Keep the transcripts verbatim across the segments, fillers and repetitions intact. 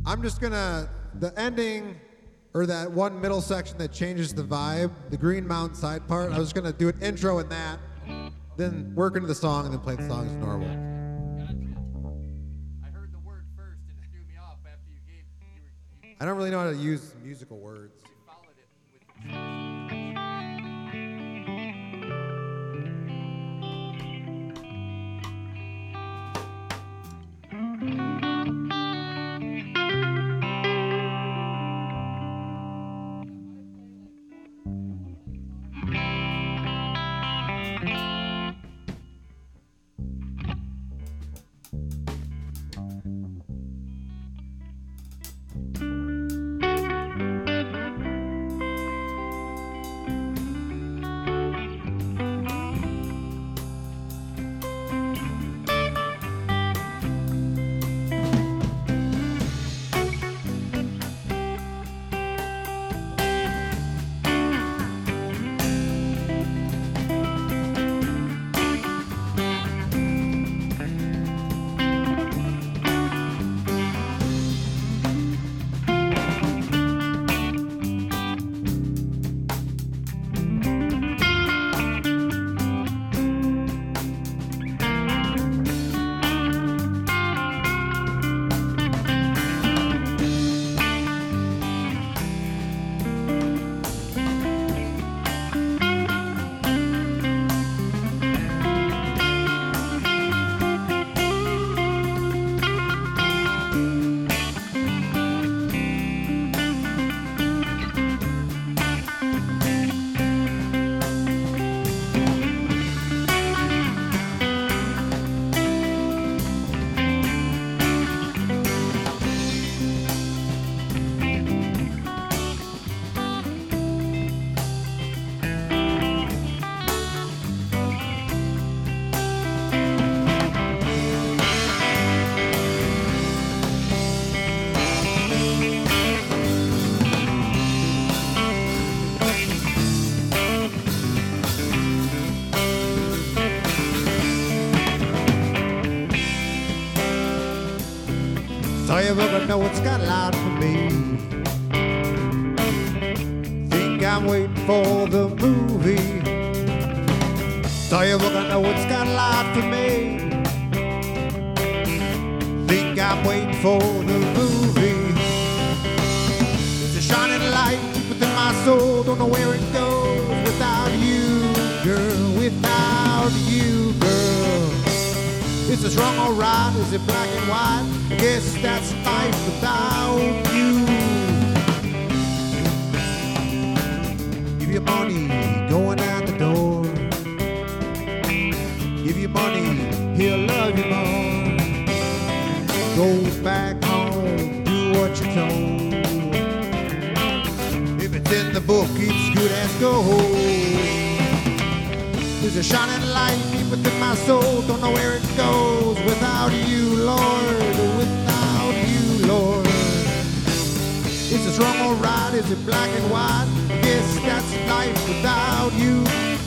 I'm just gonna, the ending, or that one middle section that changes the vibe, the Green Mountain side part, I was gonna do an intro in that, then work into the song, and then play the song as normal. I heard the word first and it threw me off after you gave, you were, you I don't really know how to use musical words. followed it with the Saw your book, I know it's got a lot for me. Think I'm waiting for the movie. Saw your book, I know it's got a lot for me. Think I'm waiting for the movie. It's a shining light within my soul, don't know where it goes without you, girl, without you, girl. Is this wrong or right? Is it black and white? I guess that's life without you. Give your money going out the door. Give your money, he'll love you more. Go back home, do what you're told. If it's in the book, it's good as gold. There's a shining light deep within my soul, don't know where it goes without you, Lord, without you, Lord. Is this wrong or right? Is it black and white? I guess that's life without you.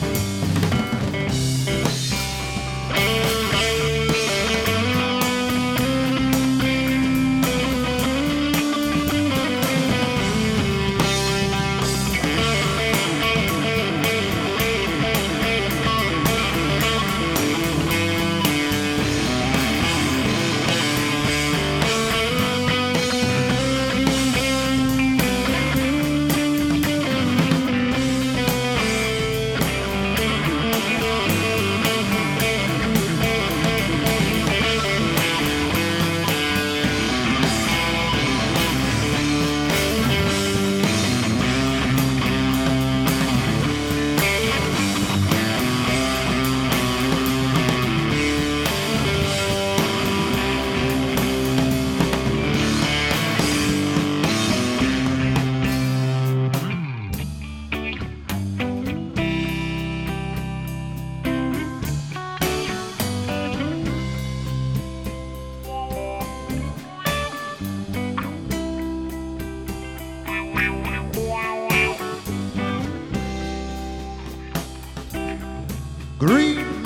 Green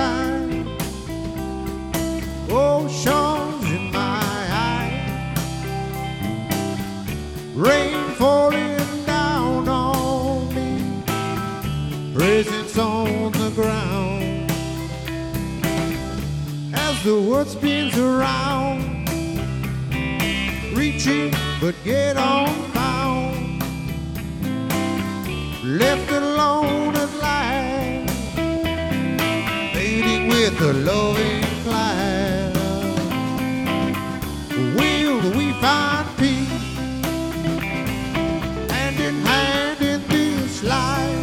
mountainside, oceans in my eye. rain falling down on me, presents on the ground. As the world spins around, reaching but get unbound, left alone at last, fading with the loving cloud. Will we find peace hand in hand in this life?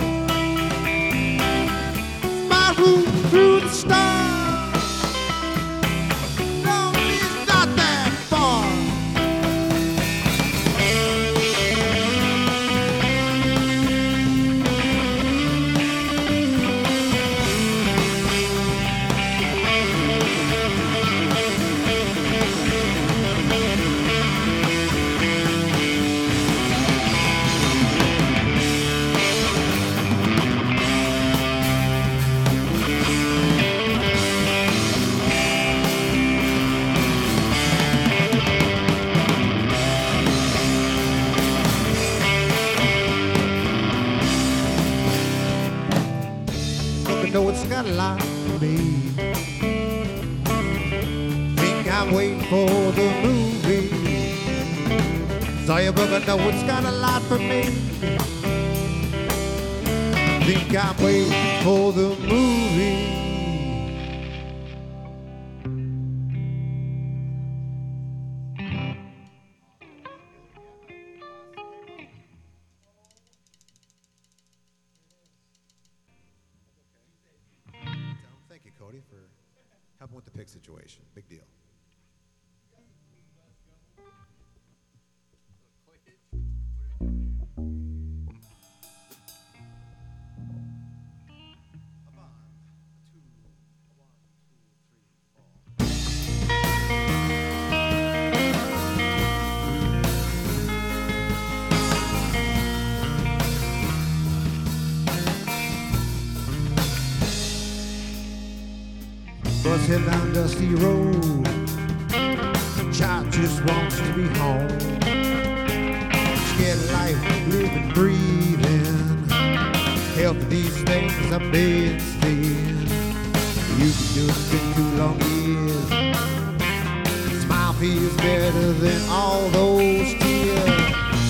My route through the stars, no, it's not that far. Know it's got a lot for me. Think I'm waiting for the movie. Saw your book, I know it's got a lot for me. Think I'm waiting for the movie. Thank you, Cody, for helping with the pig situation. Big deal. Bus head down dusty road, child just wants to be home. Scared of life, living, breathing. Health of these things I've been seeing. You can do it, it's been too long years. Smile feels better than all those tears.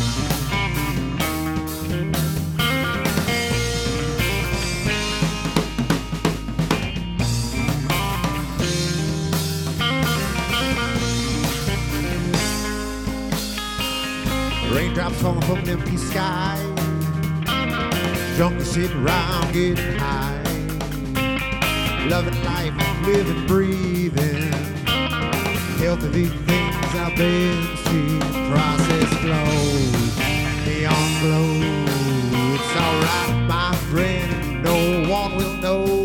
Raindrops falling from an empty sky. Drunk and sitting around getting high. Loving life, living, breathing. Health of these things I've been seeing. Process flows, neon glow. It's alright, my friend, no one will know.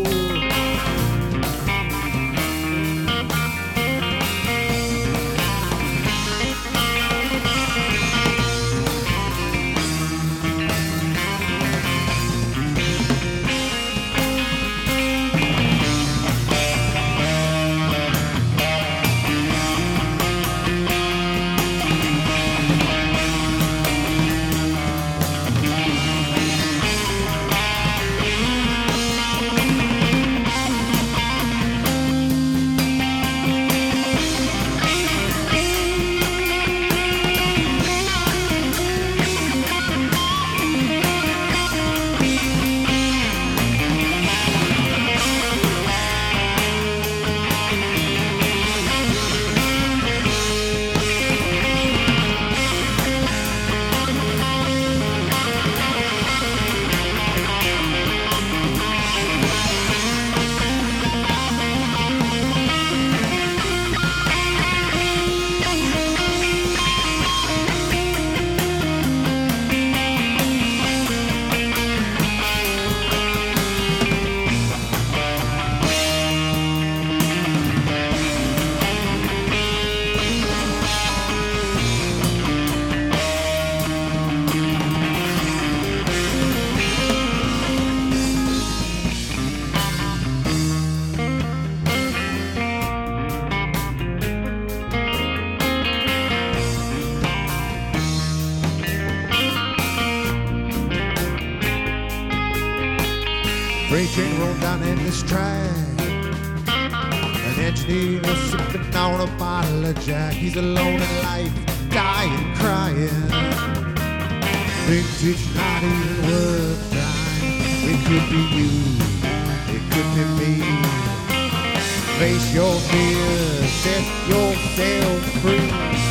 Freight train rolled down in this track. An engineer was sipping on a bottle of Jack. He's alone in life, dying, crying. Thinks it's not even worth trying. It could be you, it could be me. Face your fears, set yourself free.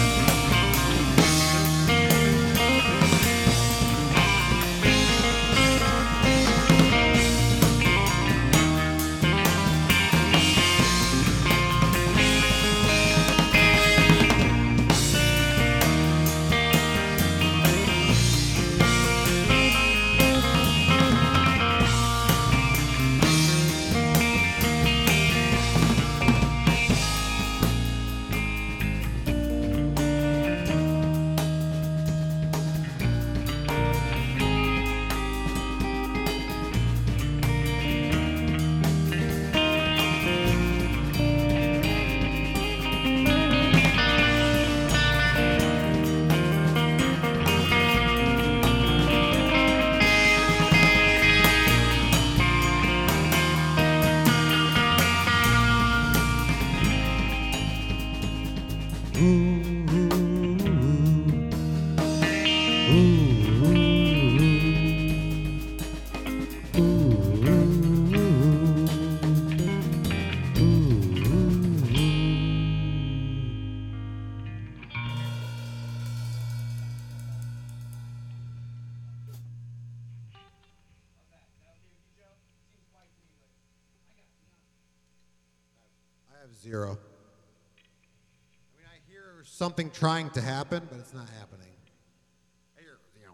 Zero. I mean, I hear something trying to happen, but it's not happening. I hear, yeah,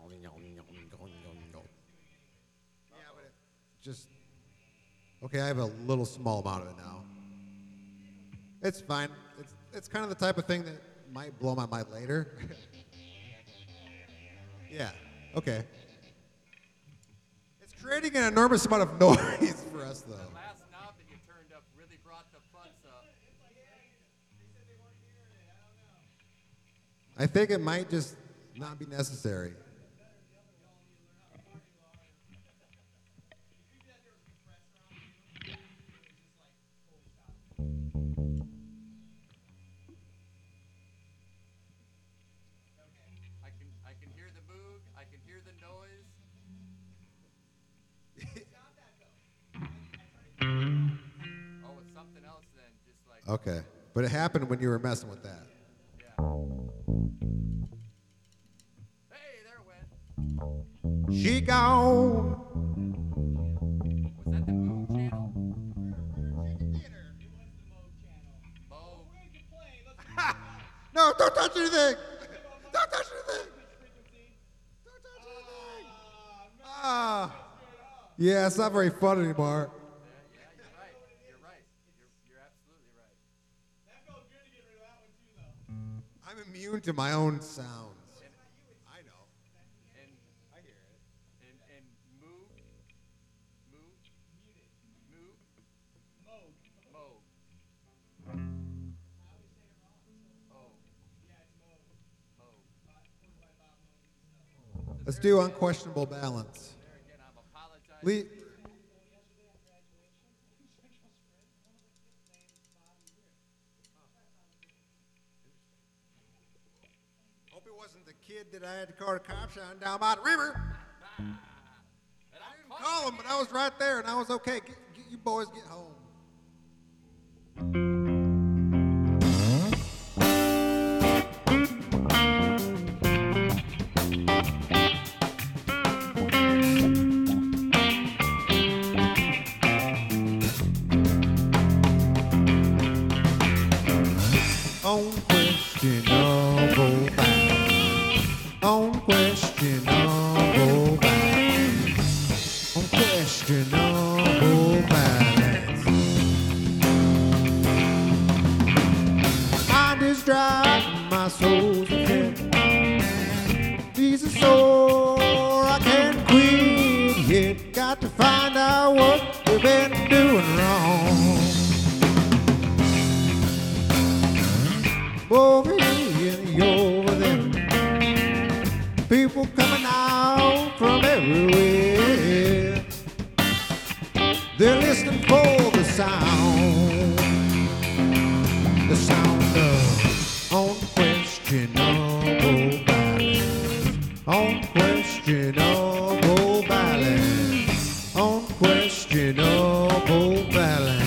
but it just okay. I have a little small amount of it now. It's fine. It's it's kind of the type of thing that might blow my mind later. Yeah. Okay. It's creating an enormous amount of noise for us, though. I think it might just not be necessary. I can I can hear the moog, I can hear the noise. Oh, it's something else then, just like Okay, but it happened when you were messing with that. Hey, there it went. She gone. Was that the Moog channel? Moog. No, don't touch anything. Don't touch anything. Don't touch anything. Ah. Yeah, it's not very fun anymore. Yeah, yeah, you're right. You're right. You're, you're absolutely right. That felt good to get rid of that one too, though. I'm immune to my own sounds. I know. And I hear it. and and Moog, Moog, muted, Moog, Moog. Moog. I always say it wrong. Oh, Yeah, it's Moog. Moog. By, by Bob Moog. Let's do unquestionable balance. There again, I'm apologizing. Le- Hope it wasn't the kid that I had to call the cops on down by the river. And I I'm didn't calling call him, but I was right there, and I was okay. Get, get you boys get home. Unquestionable balance. Unquestionable balance. Unquestionable balance. I'm just driving my soul's within. These are sore, I can't quit yet. Got to find out what we've been doing wrong. Over here and over there, people coming out from everywhere. Unquestionable ballad. Unquestionable ballad.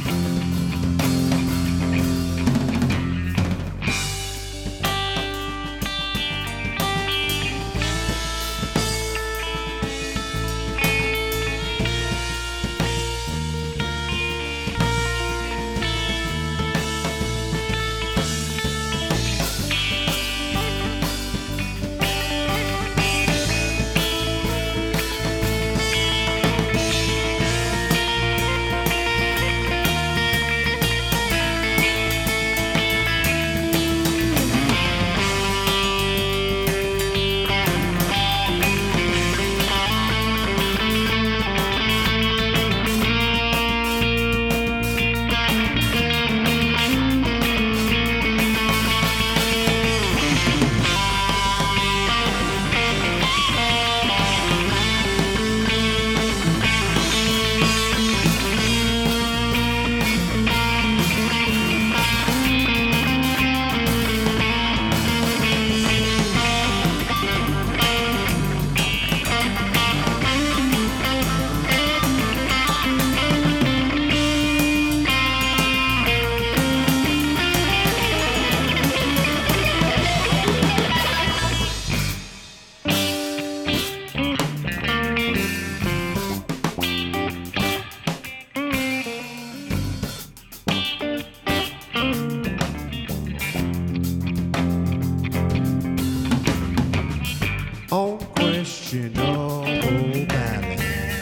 Unquestionable ballad.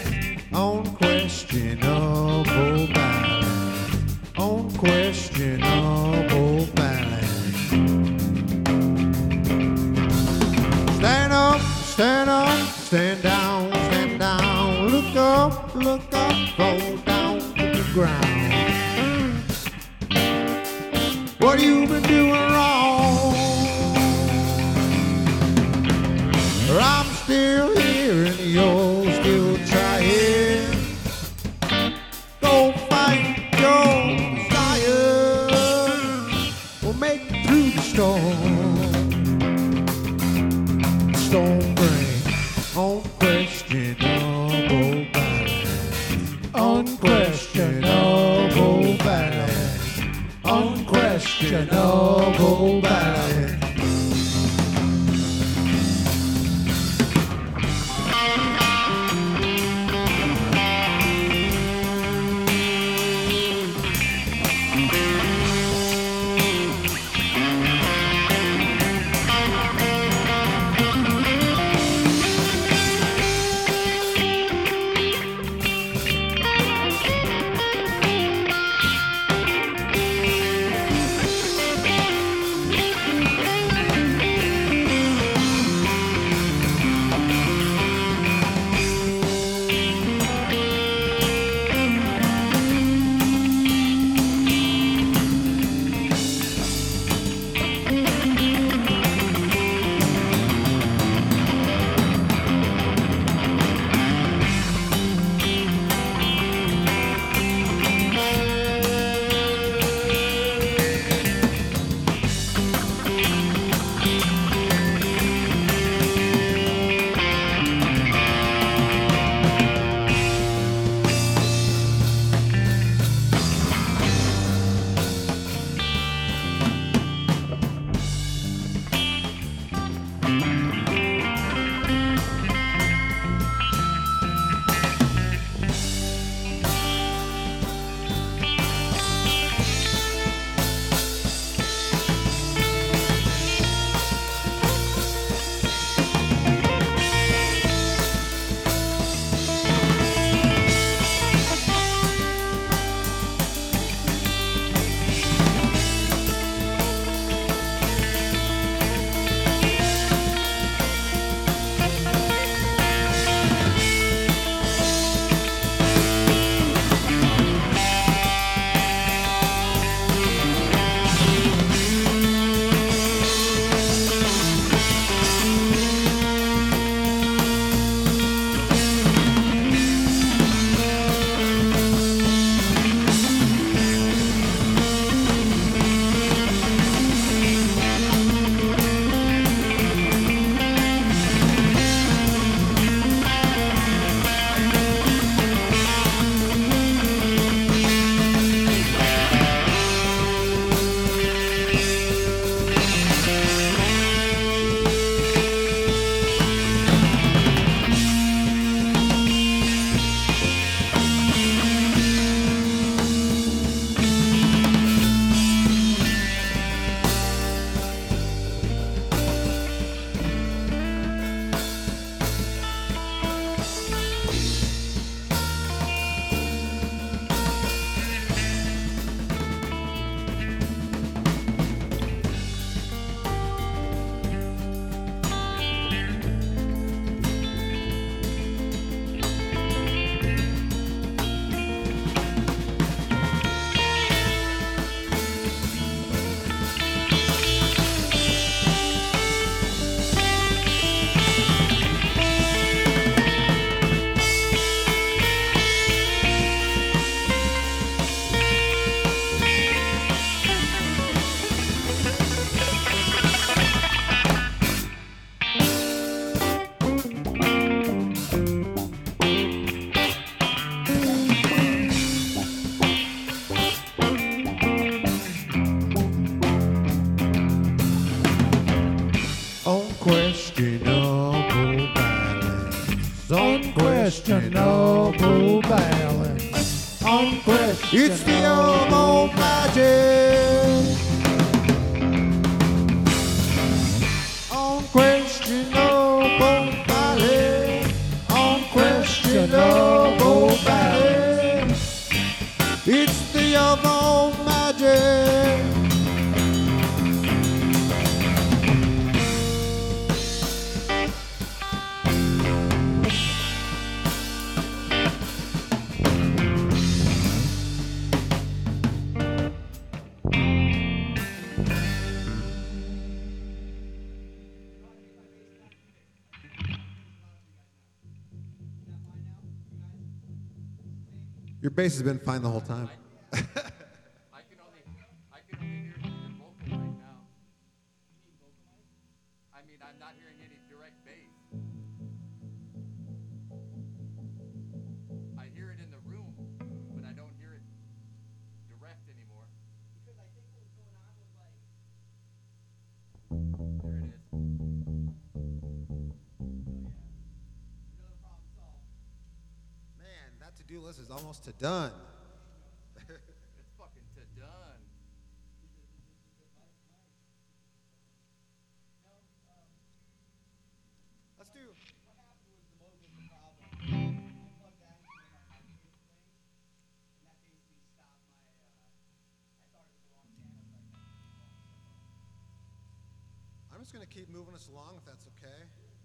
Unquestionable ballad. Unquestionable ballad. Stand up, stand up, stand down, stand down. Look up, look up, fall down to the ground. What you been doing wrong? I'm still here and you're still trying. Go fight your desire. We'll make it through the storm. Storm bring unquestionable ballad. Unquestionable ballad. Unquestionable ballad. unquestionable balance. Unquestionable. It's the old, old magic. Unquestionable balance. Unquestionable balance. It's the old, old magic. Your bass has been fine the whole time. I can only, I can only hear your vocal right now. I mean, I'm not hearing any direct bass. I hear it in the room, but I don't hear it direct anymore. Because I think what was going on was like, There it is. oh yeah, another problem solved. Man, that to-do list is almost to done. It's fucking to done. Let's do. What happened was the mode was the problem. I plugged that into my arcade thing, and that basically stopped my, uh, I thought it was the wrong channel, so I kept moving stuff I'm just gonna keep moving us along if that's okay.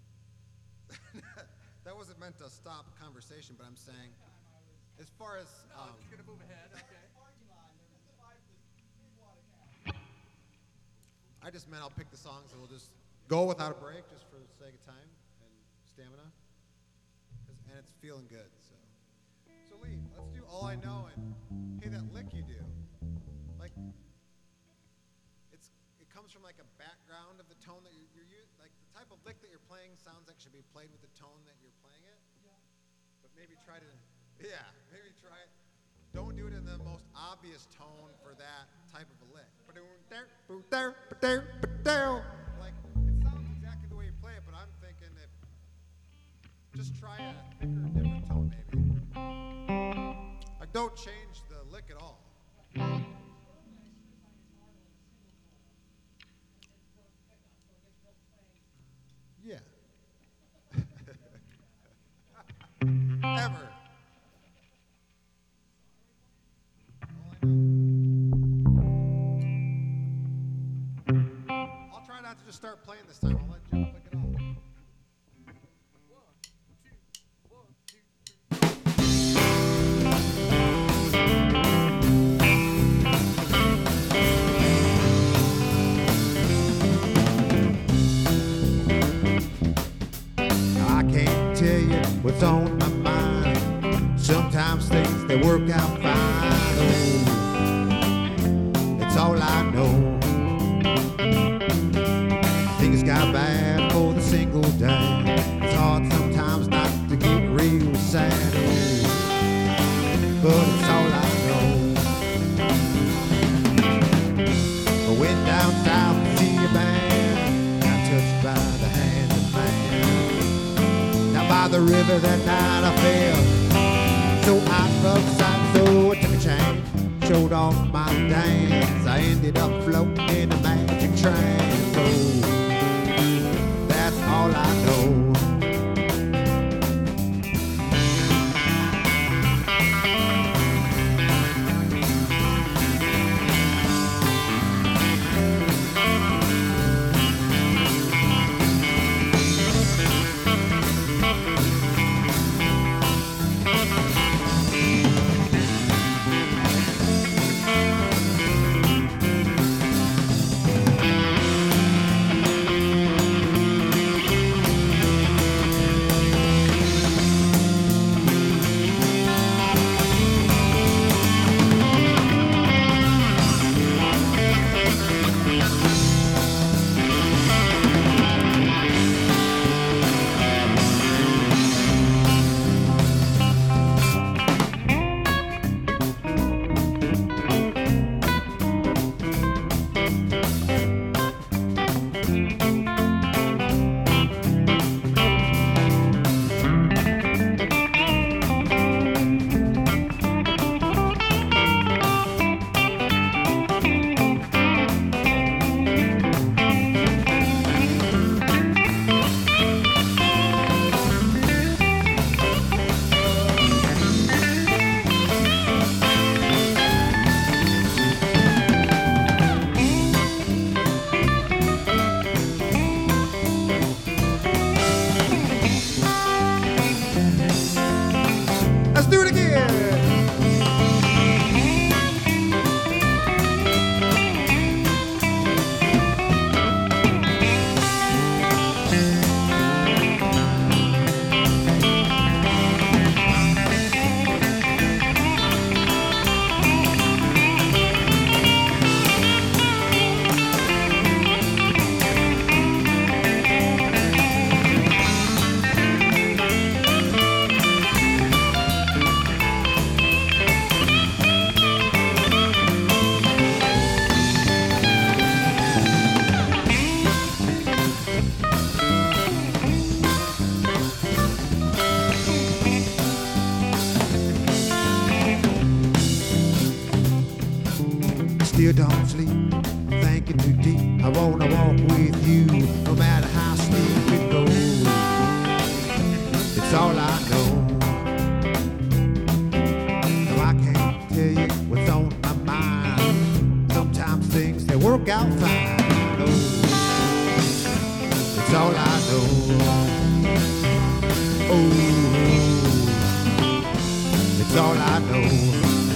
That wasn't meant to stop conversation, but I'm saying, as far as No, I'm um, just gonna move ahead. Okay. up. Parking lot, and there was this five, this big water tower. I just meant I'll pick the songs and we'll just go without a break, just for the sake of time and stamina, 'Cause- and it's feeling good. So, so Lee, let's do All I Know and hey, that lick you do, like it's it comes from like a background of the tone that you're, you're u- like the type of lick that you're playing sounds like it should be played with the tone that you're playing it. But maybe try to, yeah, maybe try it. Don't do it in the most obvious tone for that type of a lick. Like, it sounds exactly the way you play it, but I'm thinking if, just try a thicker, different tone maybe. Like, don't change the lick at all. Yeah. Ever. All I know. I'll try not to just start playing this time. I'll let Joe pick it off. One, two, one, two, three. I can't tell you what's on my mind. Sometimes things they work out fine. Oh, that's all I know. Things got bad for the single day. It's hard sometimes not to get real sad. Oh, but it's all I know. I went down south to see a band. Got touched by the hand of man. Down by the river that night I fell so out of sight, so I took a chance, showed off my dance. I ended up floating in a magic trance. Oh, that's all I know. do it again. Still don't sleep, thinking too deep. I wanna walk with you, no matter how steep it goes. It's all I know. No, I can't tell you what's on my mind. Sometimes things they work out fine. I know. It's all I know. Oh, it's all I know.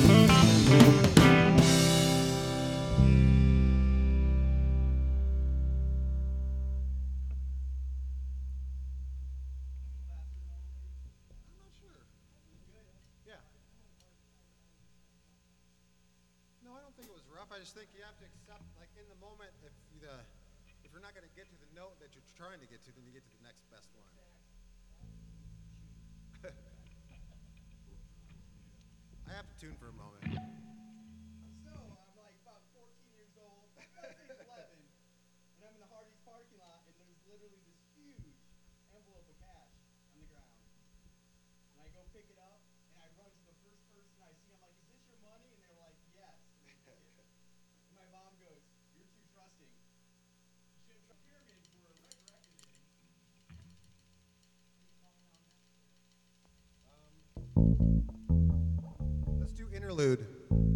I just think you have to accept, like in the moment, if you, uh, if you're not going to get to the note that you're trying to get to, then you get to the next best one. I have to tune for a moment. So, I'm like about fourteen years old, let's say eleven, and I'm in the Hardee's parking lot, and there's literally this huge envelope of cash on the ground. And I go pick it up, and I run to the first person I see. I'm like, is this your money? And they're like, yes. And they take it. And my mom goes, you're too trusting. You should trust pyramids were resurrected in. Let's do interlude.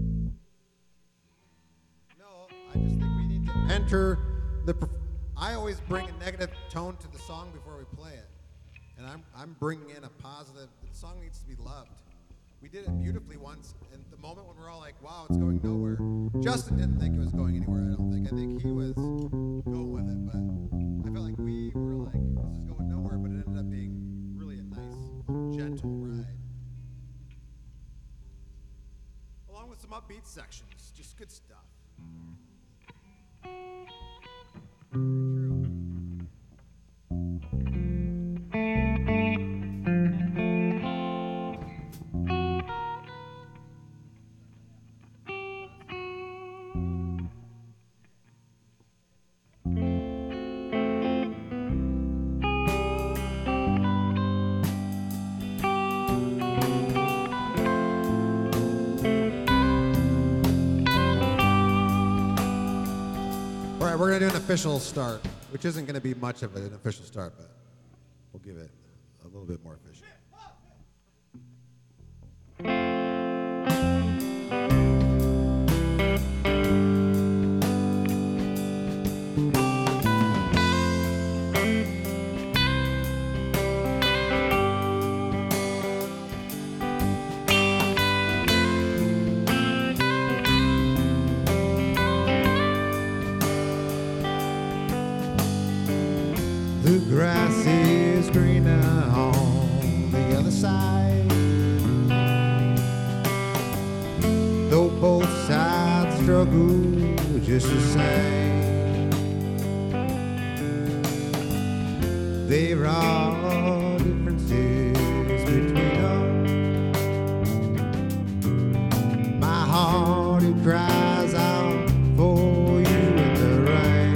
No, I just think we need to enter the. Perf- I always bring a negative tone to the song before we play it, and I'm I'm bringing in a positive. The song needs to be loved. We did it beautifully once, and the moment when we're all like, "Wow, it's going nowhere." Justin didn't think it was going anywhere. I don't think. I think he was going with it, but I felt like we were like, "This is going nowhere," but it ended up being really a nice, gentle ride. Along with some upbeat sections, just good stuff. True. We're going to do an official start, which isn't going to be much of an official start, but we'll give it a little bit more official. The grass is greener on the other side, though both sides struggle just the same. There are differences between us. My heart, it cries out for you in the rain.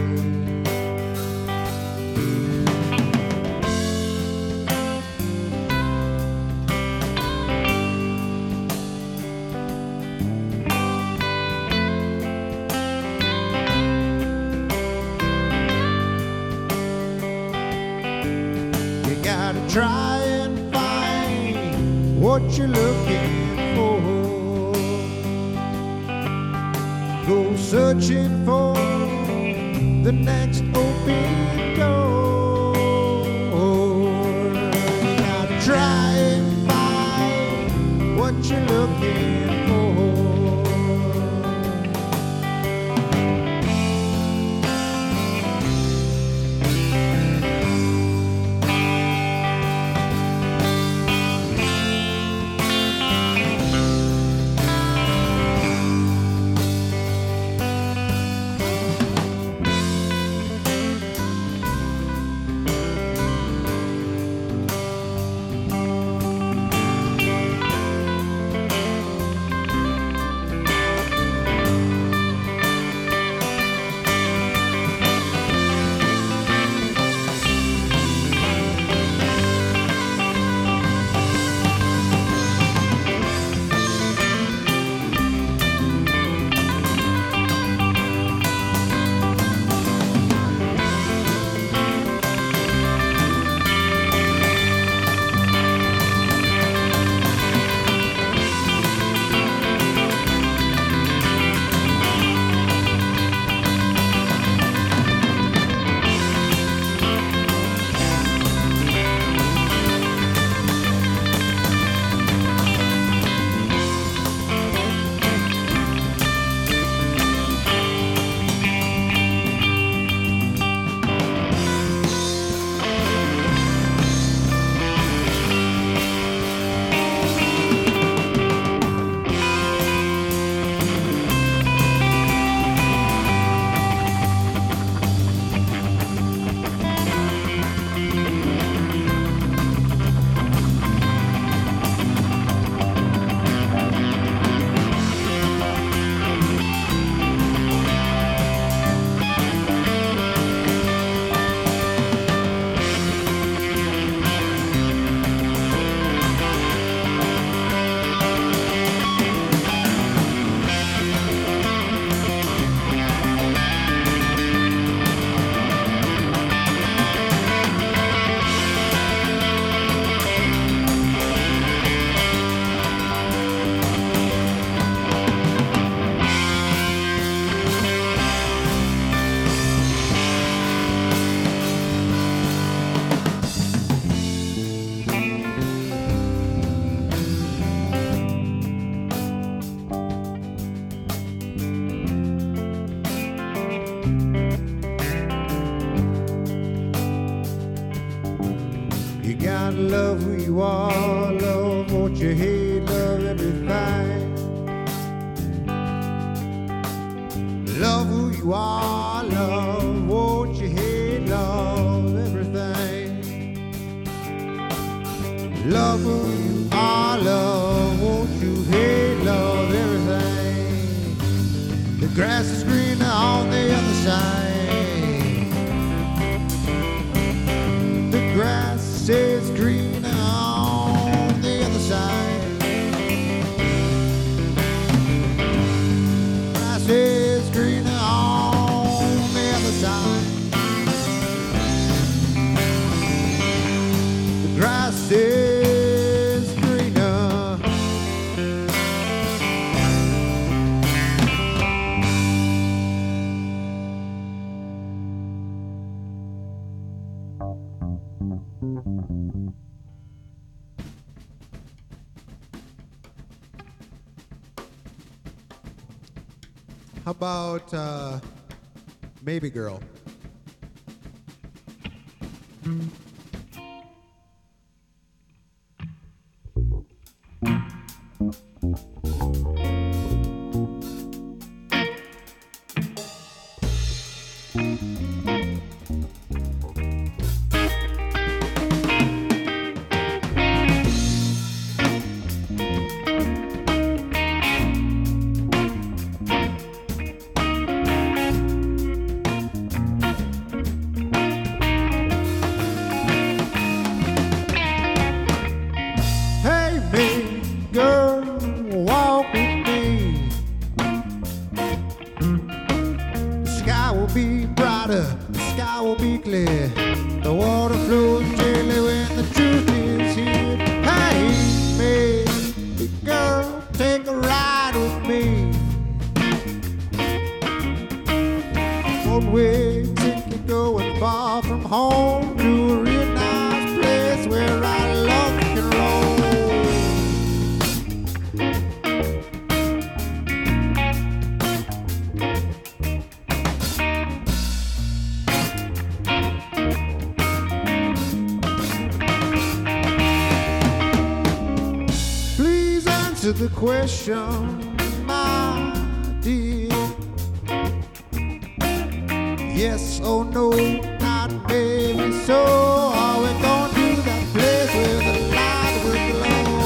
Try and find what you're looking for. Go searching for the next open door. You gotta try and find You gotta love who you are, love what you hate, love everything. Love who you are, love what you hate, love everything. Love who you are, love what you hate, love everything. The grass is greener on the other side. The grass is greener on the other side. Grass is greener on the other side. The grass is greener. How about uh, Maybe Girl? Hey, me, girl, walk with me. The sky will be brighter, the sky will be clear. The water flows gently when the truth is here. Hey, me, girl, take a ride with me. One-way ticket going far from home to a real nice place where I love can roll. Please answer the question, my dear. Yes or no, not maybe so. Are we gonna do that place where the light will glow?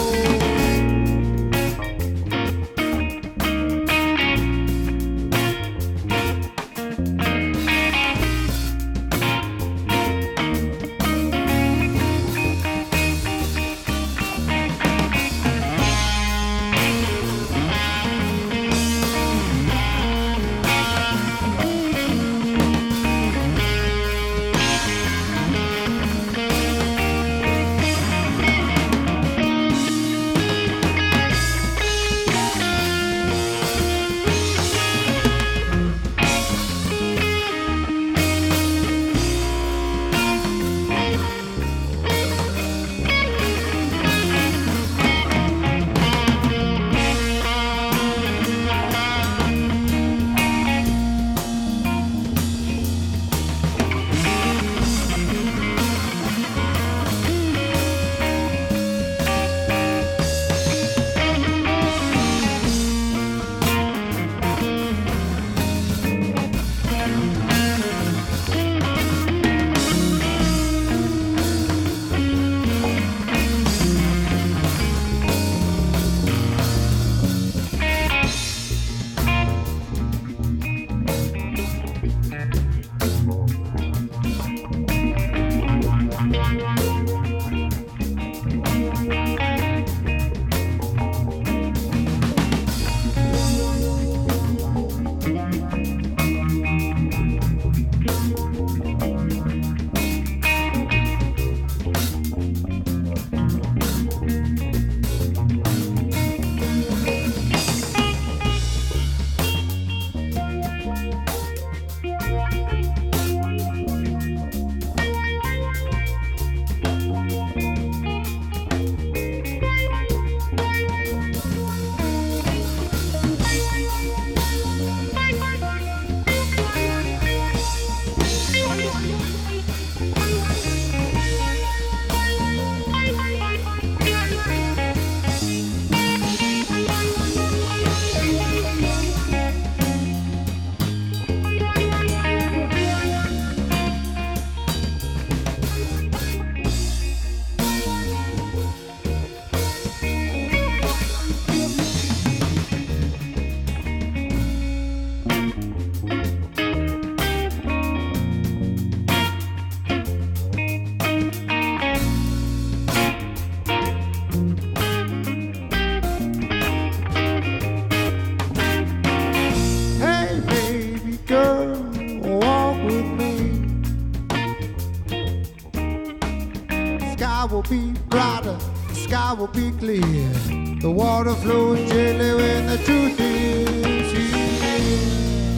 brighter, the sky will be clear. The water flows gently when the truth is here.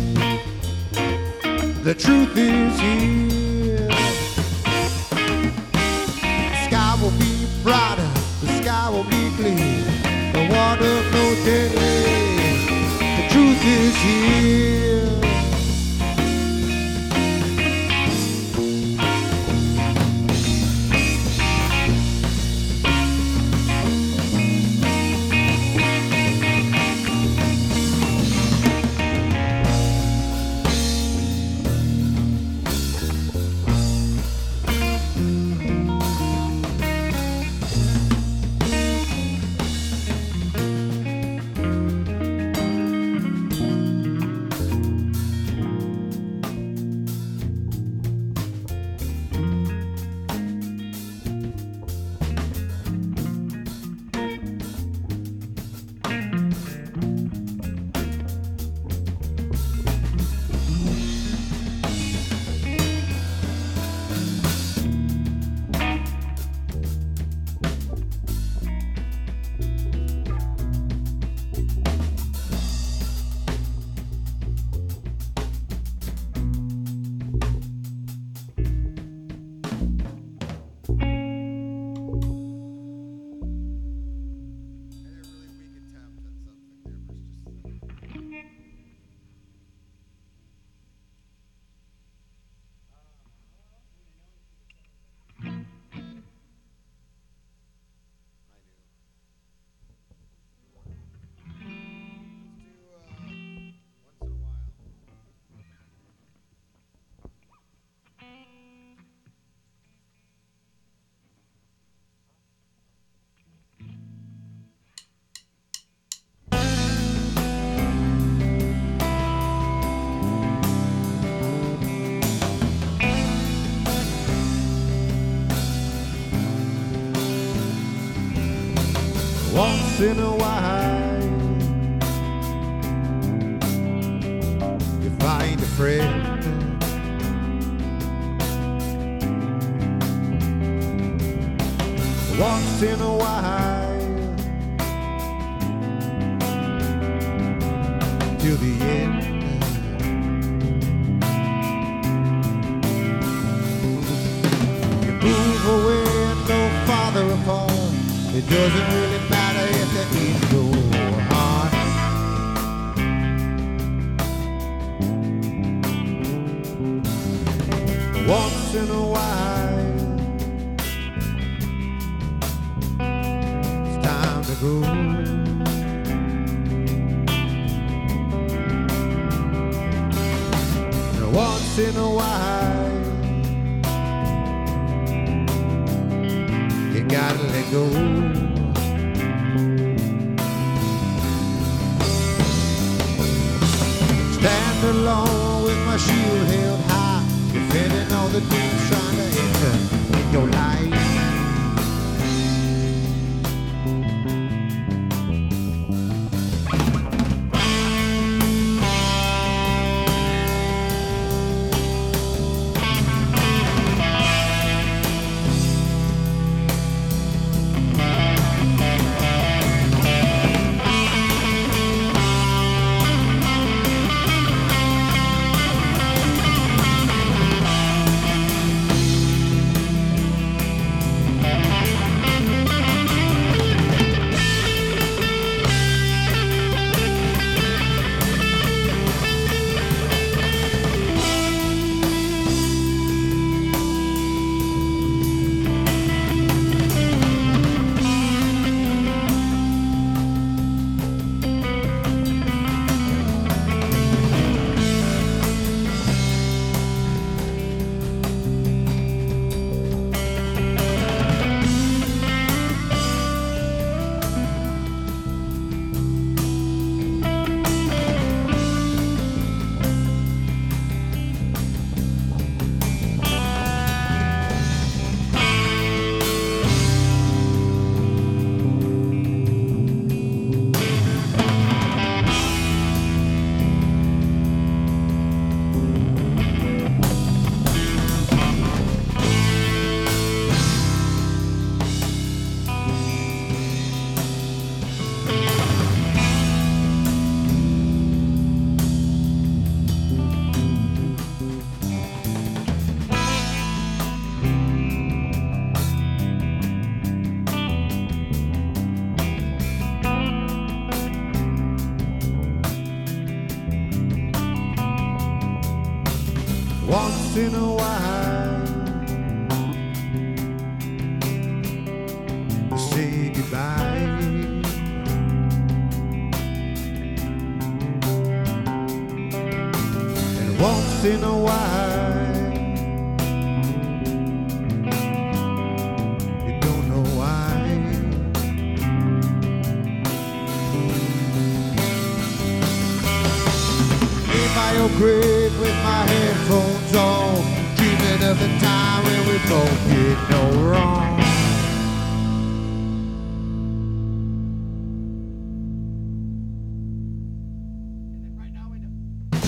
The truth is here. The sky will be brighter, the sky will be clear. The water flows gently. The truth is here. Once in a while, you find a friend. Once in a while, till the end. You move away and go farther apart. It doesn't really matter if the heat go on. Once in a while, it's time to go. And once in a while, you gotta let go. Stand alone with my shield held high, defending all the demons trying to enter in your life. goodbye. And once in a while, you don't know why. Lay by your grave with my headphones on, dreaming of the time when we both did no wrong. And then right now we know.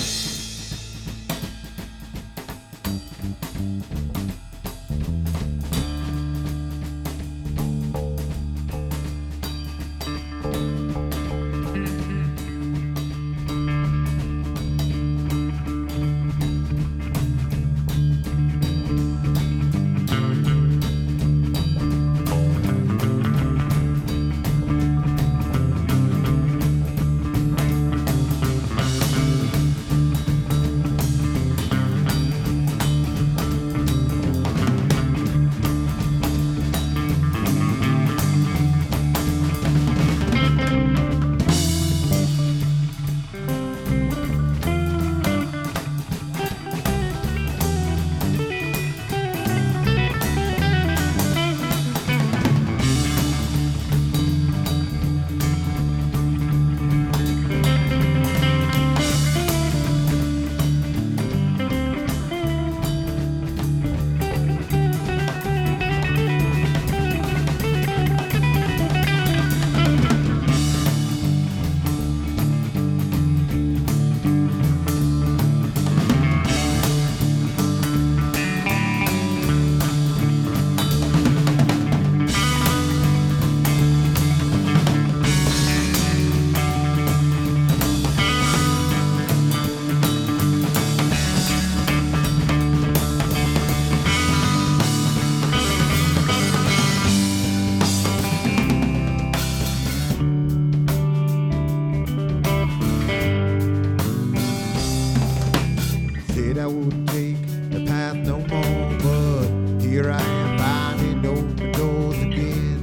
Said I wouldn't take the path no more, but here I am finding open doors again,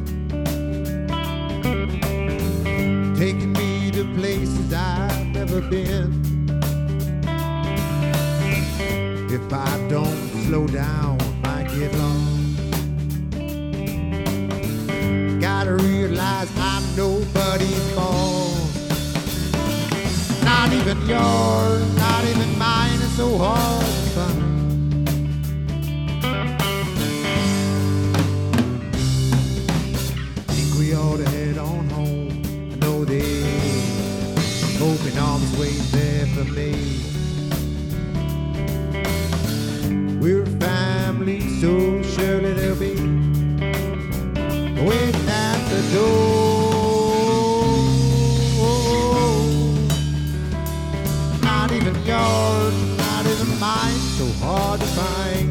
taking me to places I've never been. If I don't slow down, I might get lost. Gotta realize I'm nobody's boss. Not even yours, not even mine. It's so hard to find. Think we ought to head on home. I know they're hoping arms wait there for me. We're family, so surely they'll be waiting at the door. Not even yours, not even mine, so hard to find.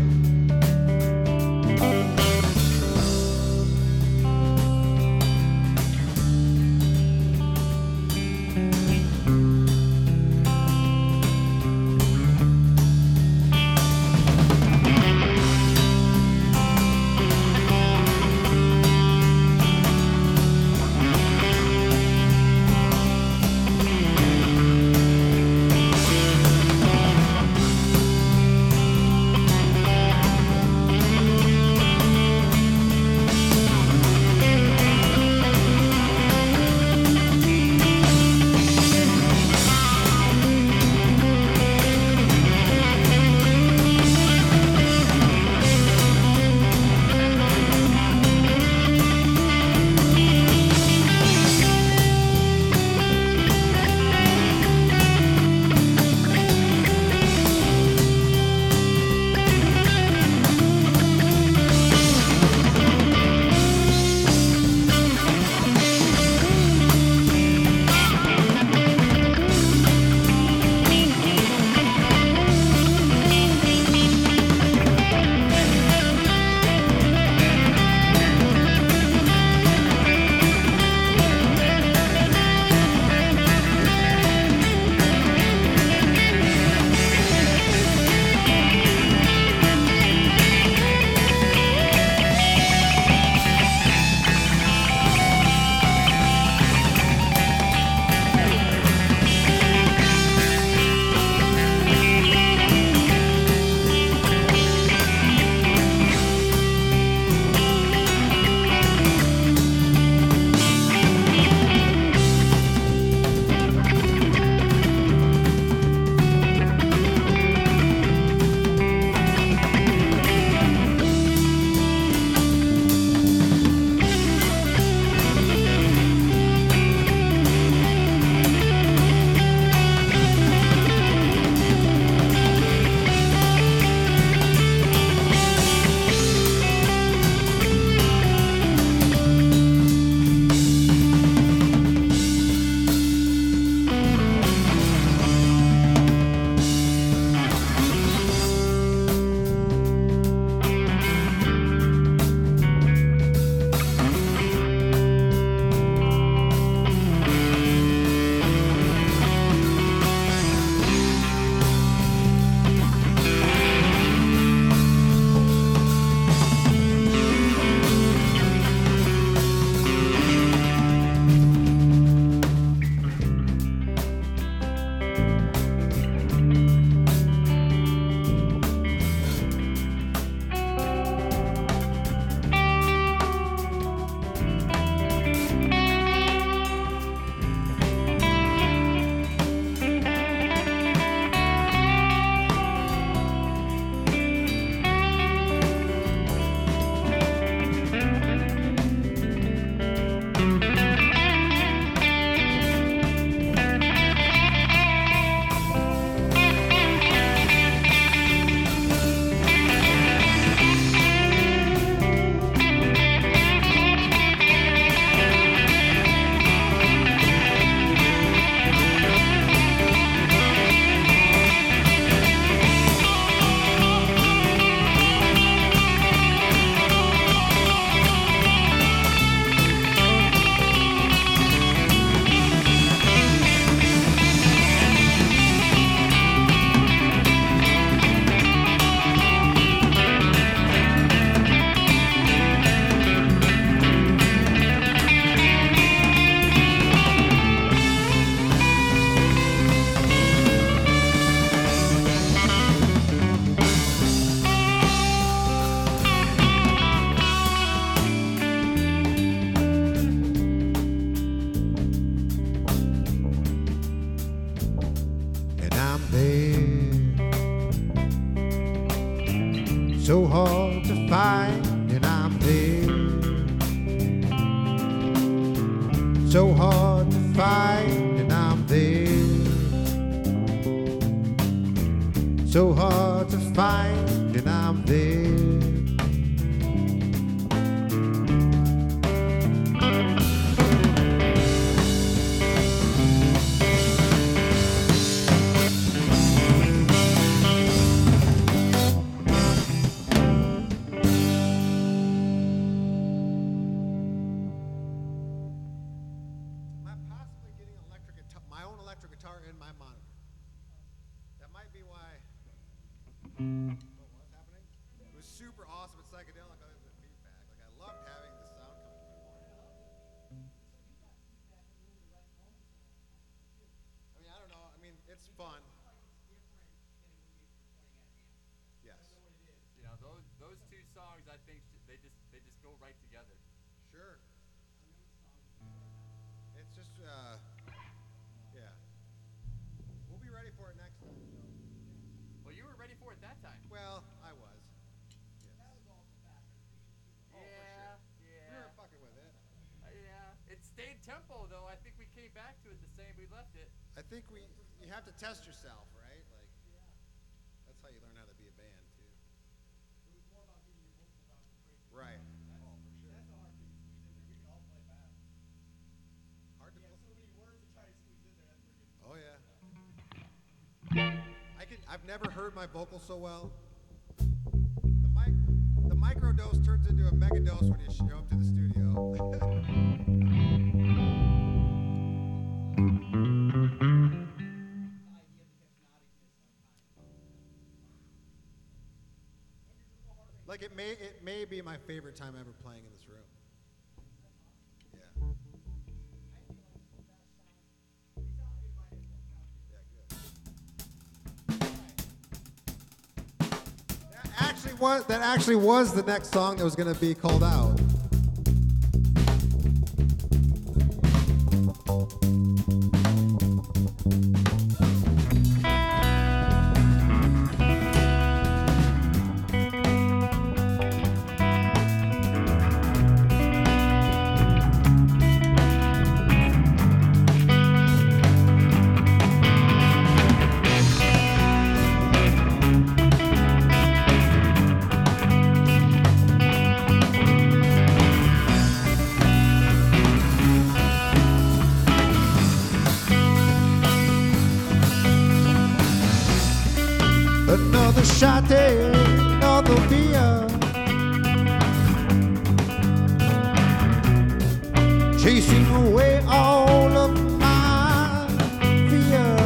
So hard to find, and I'm there. So hard to find, and I'm there. So hard to find, and I'm there. It's fun. Yes. You know, those those two songs, I think sh- they just they just go right together. Sure. It's just, uh, yeah. We'll be ready for it next time. Well, you were ready for it that time. Well, I was. Yes. Yeah, We yeah, were fucking with it. uh, yeah. It stayed tempo though. I think we came back to it the same we left it. I think we, you have to test yourself, right? Like, that's how you learn how to be a band, too. Right. Oh, for sure. Hard to Oh, yeah. I can, I've never heard my vocals so well. The mic, the microdose turns into a megadose when you show up to the studio. Like it may it may be my favorite time ever playing in this room. Yeah. Yeah, good. That actually was that actually was the next song that was gonna be called out. Another shot, another beer, chasing away all of my fear.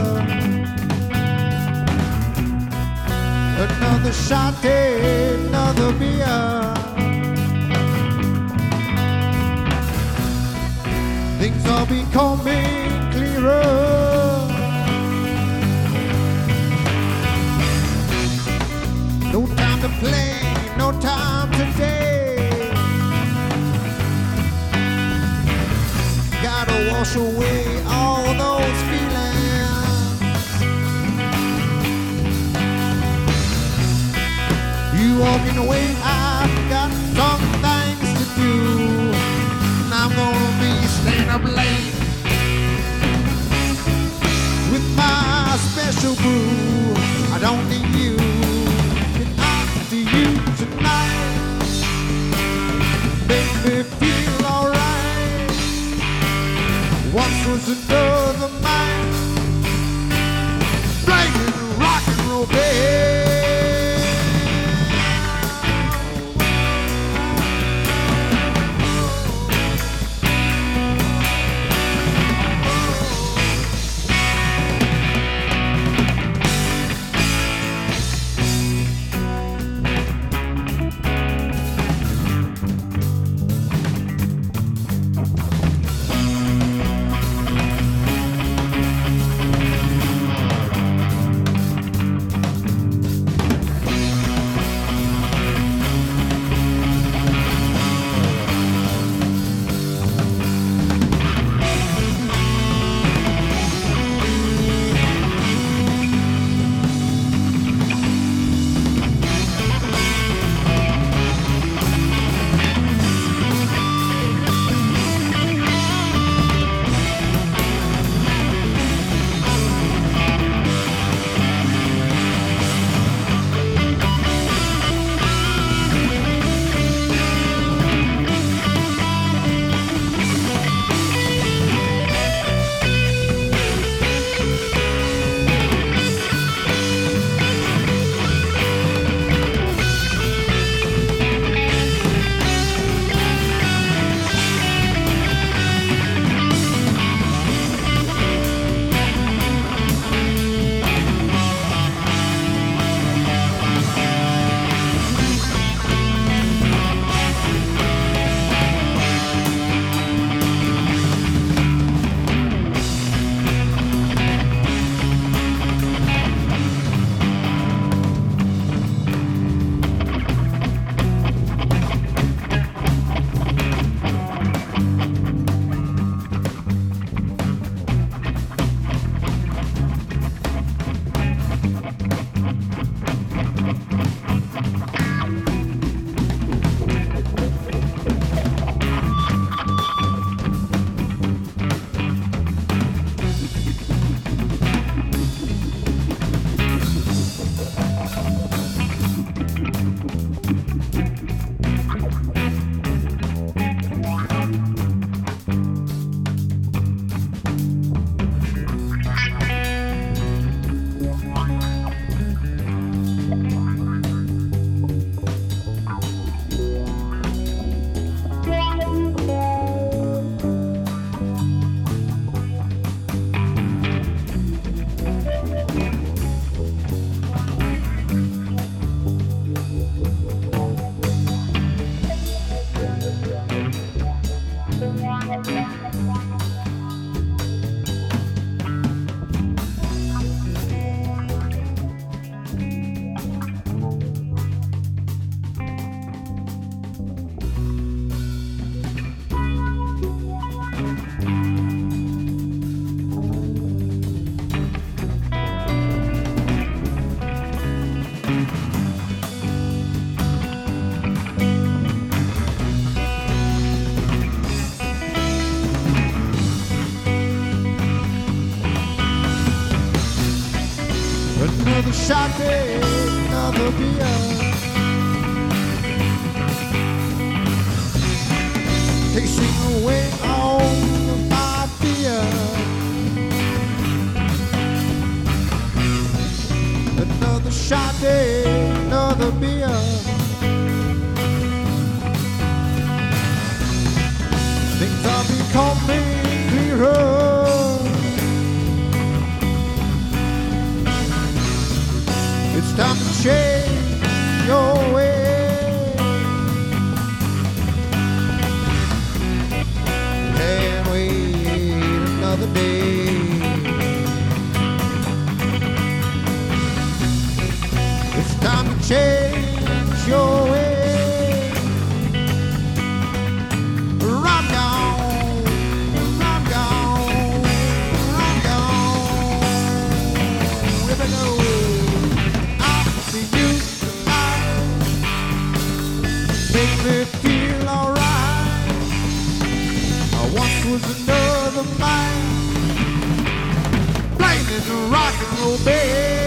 Another shot, another beer, things are becoming clearer. No time to play, no time today. Gotta wash away all those feelings. You walking away, I've got some things to do. And I'm gonna be staying up late with my special brew. I don't need you. To you tonight, make me feel alright. Once was another mind, playing rock and roll band. Another shot, another beer. Tasting away all of my fear. Another shot, another beer. Things are becoming clearer. It's time to change your way. Can't wait another day. It's time to change your way. Run down, run down, run down. Here we go. Make me feel alright. I once was another man, playing the rock and roll band.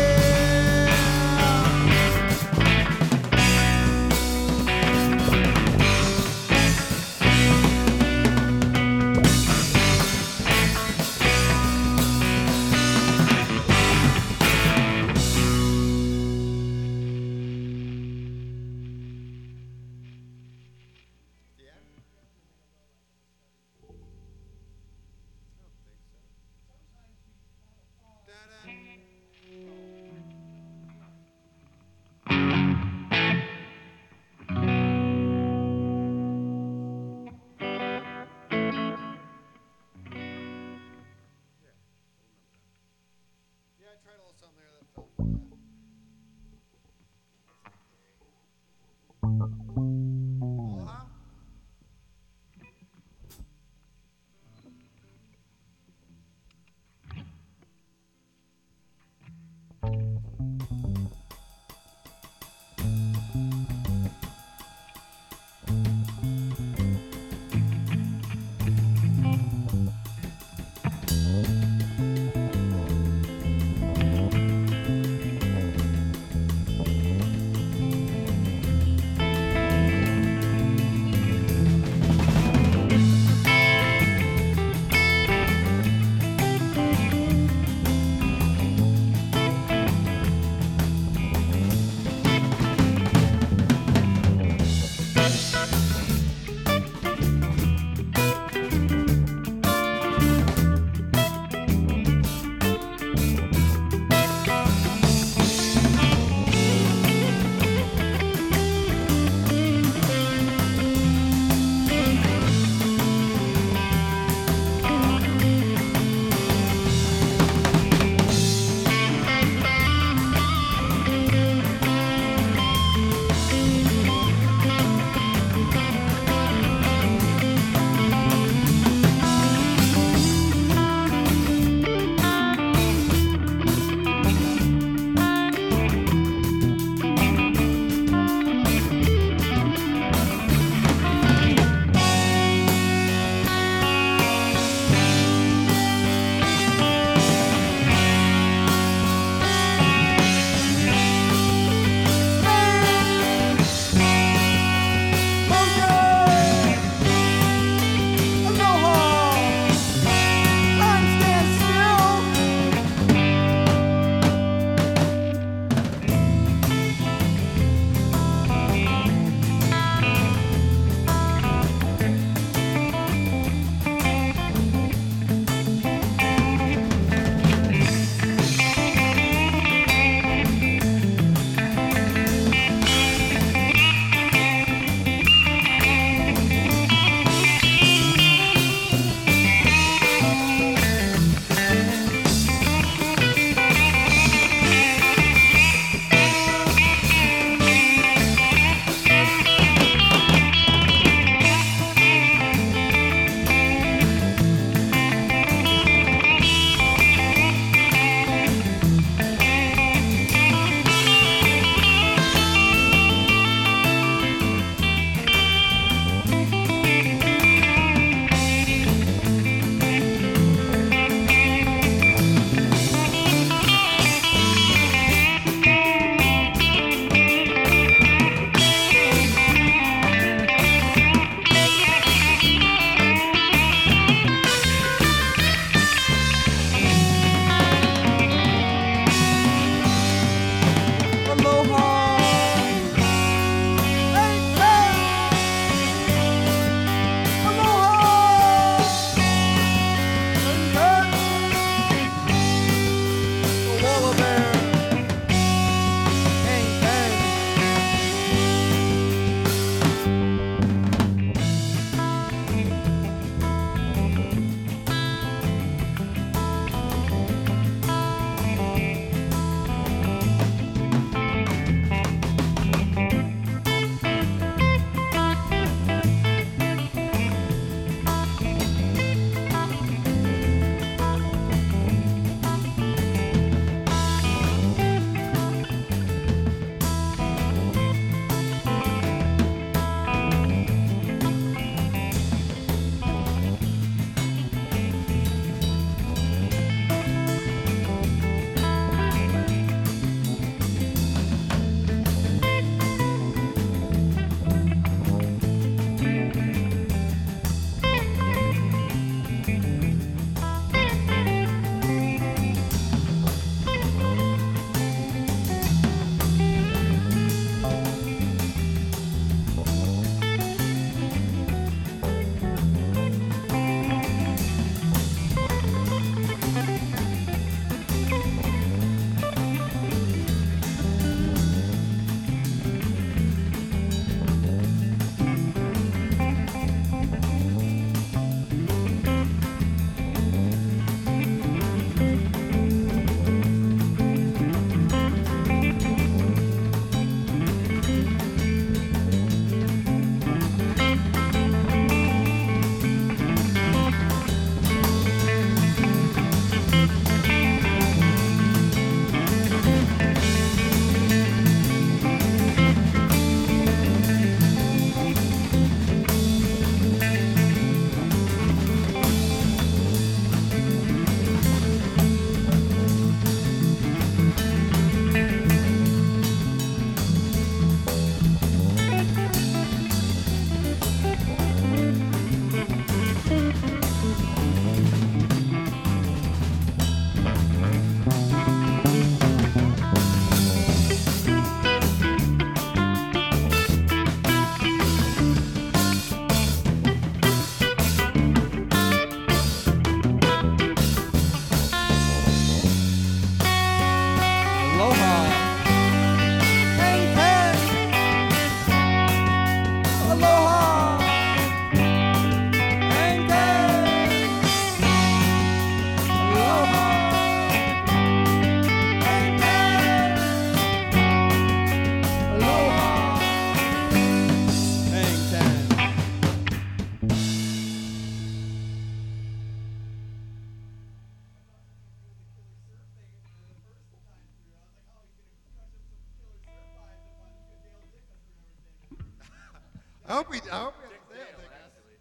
hope we. I hope we Dick have Dale, Dale. actually.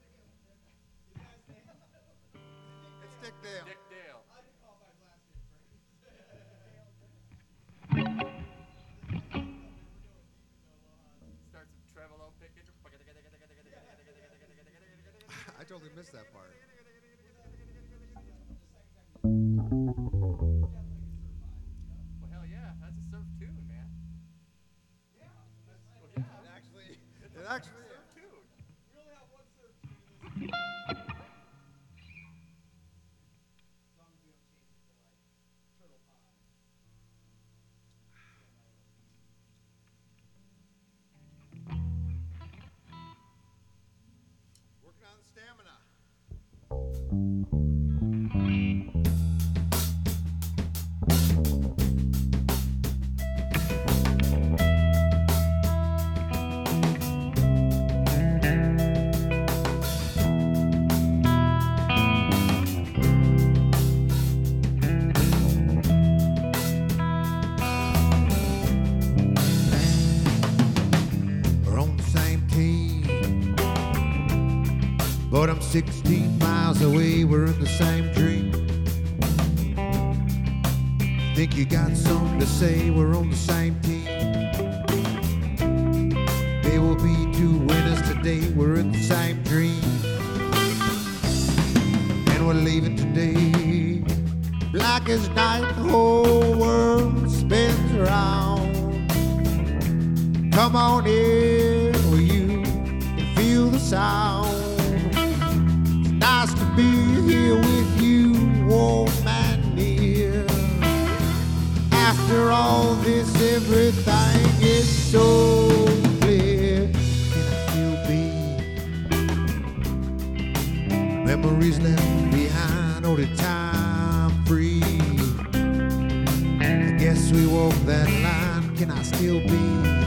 It's Dick Dale. Dick Dale. I can call by his last name first. Start some tremolo picking. I totally missed that part. Well, hell yeah, that's a surf tune, man. Yeah. That's, Well, It yeah, actually, it's it a actually. surf tune. we only have one surf tune in this. As long as we don't change it to like Turtle Pond. Working on the stamina. We're on the same team, but I'm sixteen miles away. We're in the same dream. Think you got something to say? We're on the same team. There will be two winners today. We're in the same dream, and we're leaving today. Black as night, the whole world spins around. Come on in where you can feel the sound. It's nice to be here with you, warm and near. After all this, everything is so clear. Can I still be? Memories left behind, all the time free. I guess we walk that line. Can I still be?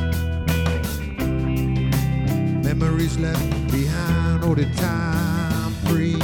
Memories left behind, all the time free.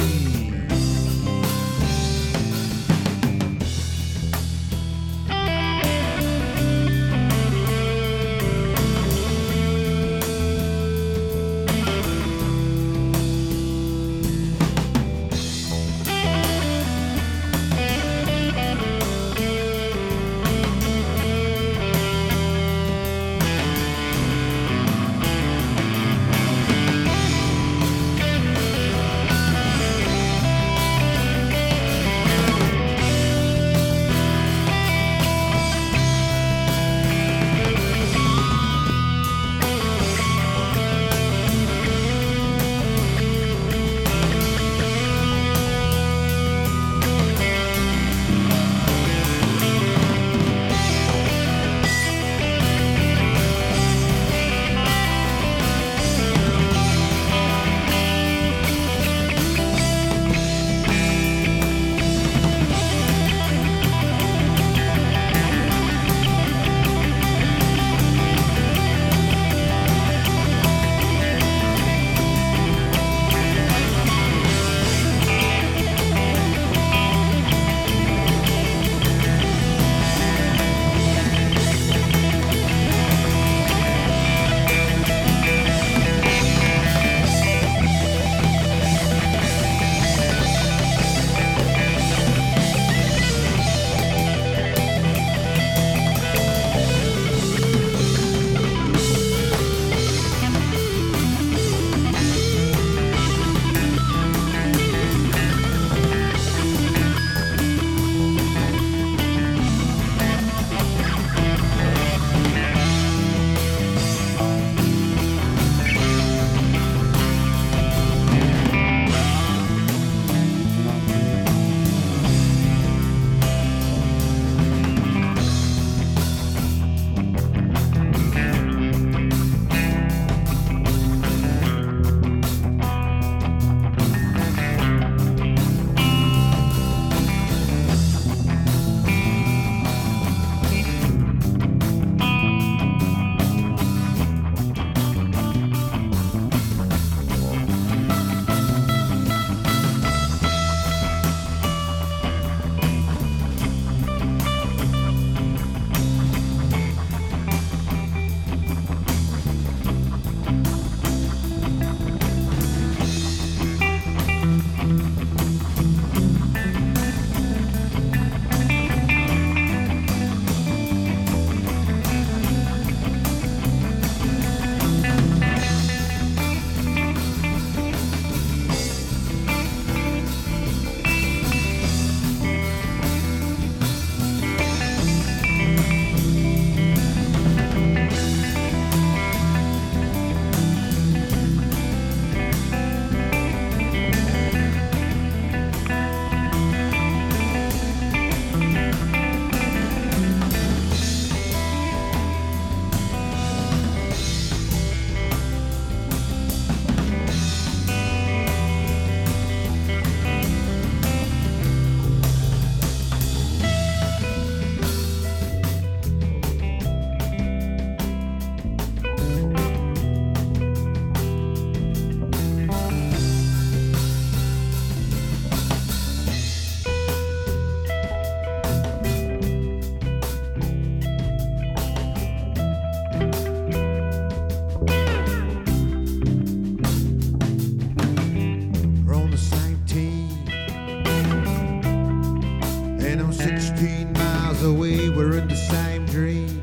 Sixteen miles away, we're in the same dream.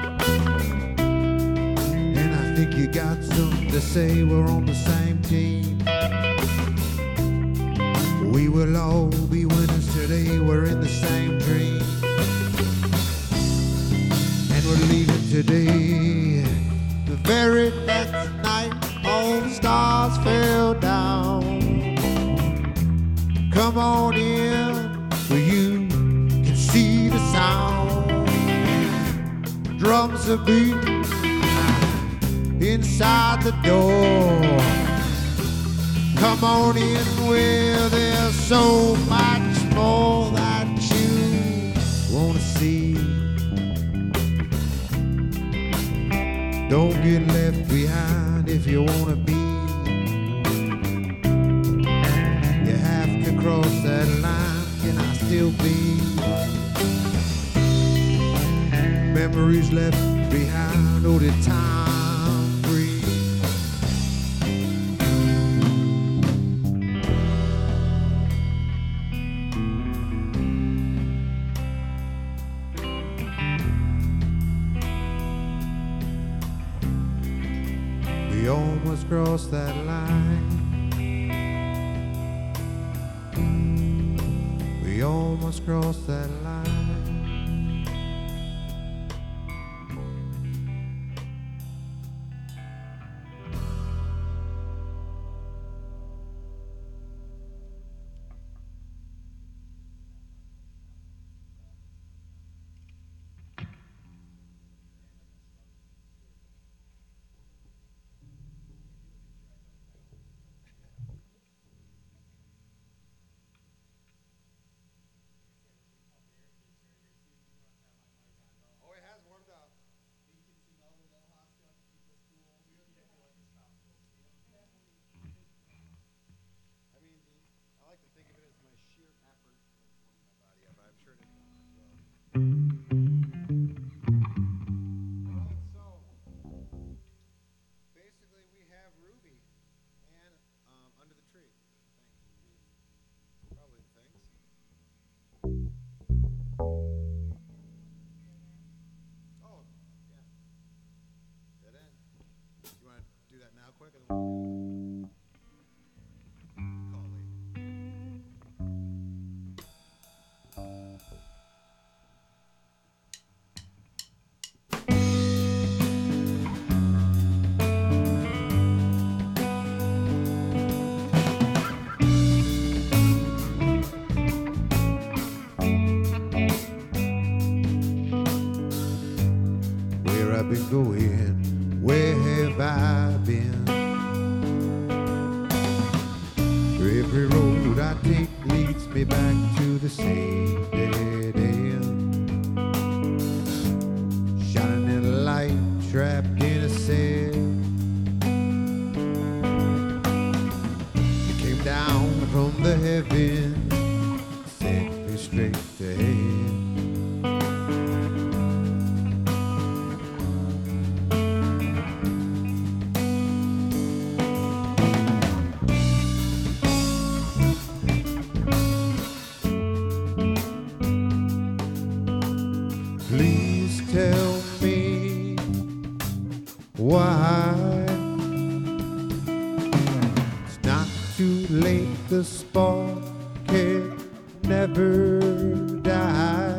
And I think you got something to say, we're on the same team. We will all be winners today, we're in the same dream. And we're leaving today. The very next night, all the stars fell down. Come on in, where you can see the sound. Drums are beating inside the door. Come on in where there's so much more that you wanna see. Don't get left behind if you wanna be. You have to cross that line, can I still be? Memories left behind, oh the time free. We almost crossed that line. We almost crossed that line. Oh, it has warmed up. You can sing all the little hot stuff to keep us cool. We don't get like a tropical feel. I mean, I like to think of it as my sheer effort that's warming my body up. I'm sure it is as well. Alright, so basically we have Ruby and um, Under the Tree. Thanks. Probably thanks. Oh, yeah. Dead end. You want to do that now quick? Or then we'll call late. Where I've been going, where have I been? Every road I take leads me back to the same dead end. Shining in a light, trapped in a cell. You came down from the heavens, sent me straight to hell. Please tell me why it's not too late. The spark can never die.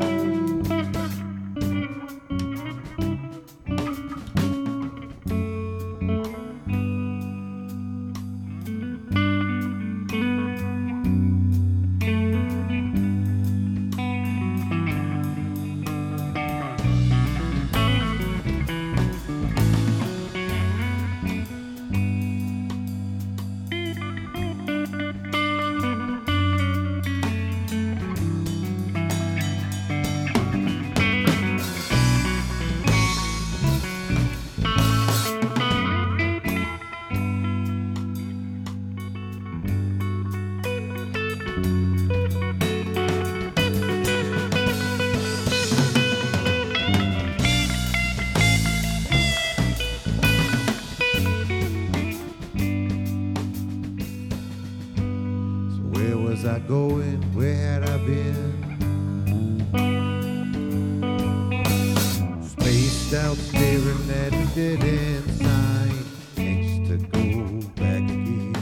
was I going? Where had I been? Spaced out, staring at a dead end sign. Next to go back again.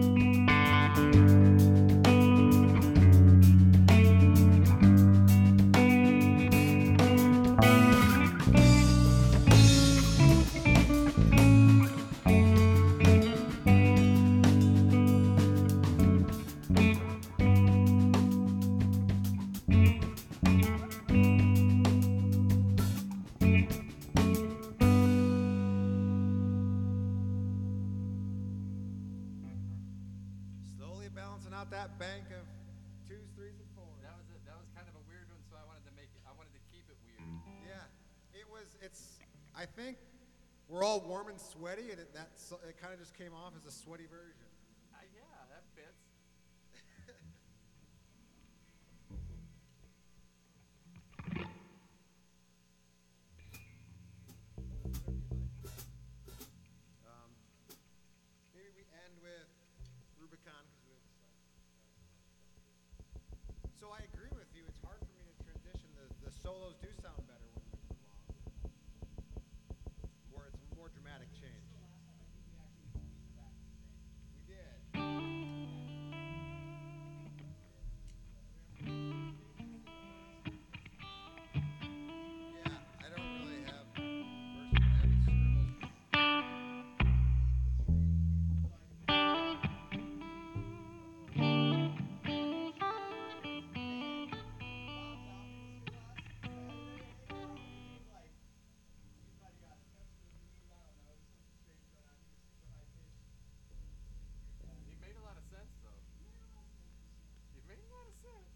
Slowly balancing out that bank of twos, threes, and fours. That was a, that was kind of a weird one, so I wanted to make it. I wanted to keep it weird. Yeah, it was. It's. I think we're all warm and sweaty, and it, that so- it kind of just came off as a sweaty version. Uh, yeah, that fits. Um, maybe we end with Rubicon because we have. So I agree with you. It's hard for me to transition. The the solos do sound better when they're long. More, it's a more dramatic change. We did. Yeah, I don't really have verse, but I have scribbles. You made a lot of sense, though. You made a lot of sense.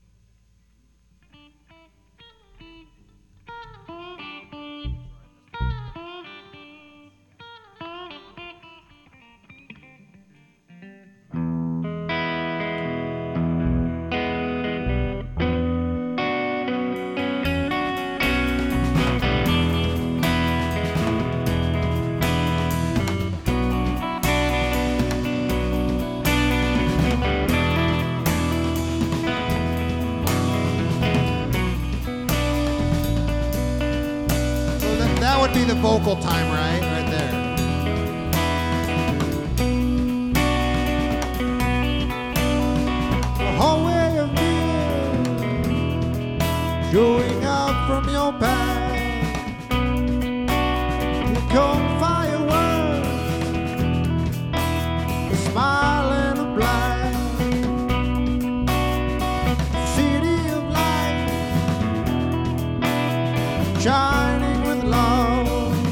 So that, that would be the vocal time, right? Right there. The whole way of being, showing up from your past. Here come fireworks, a smile and a blast. City of light, shining with love.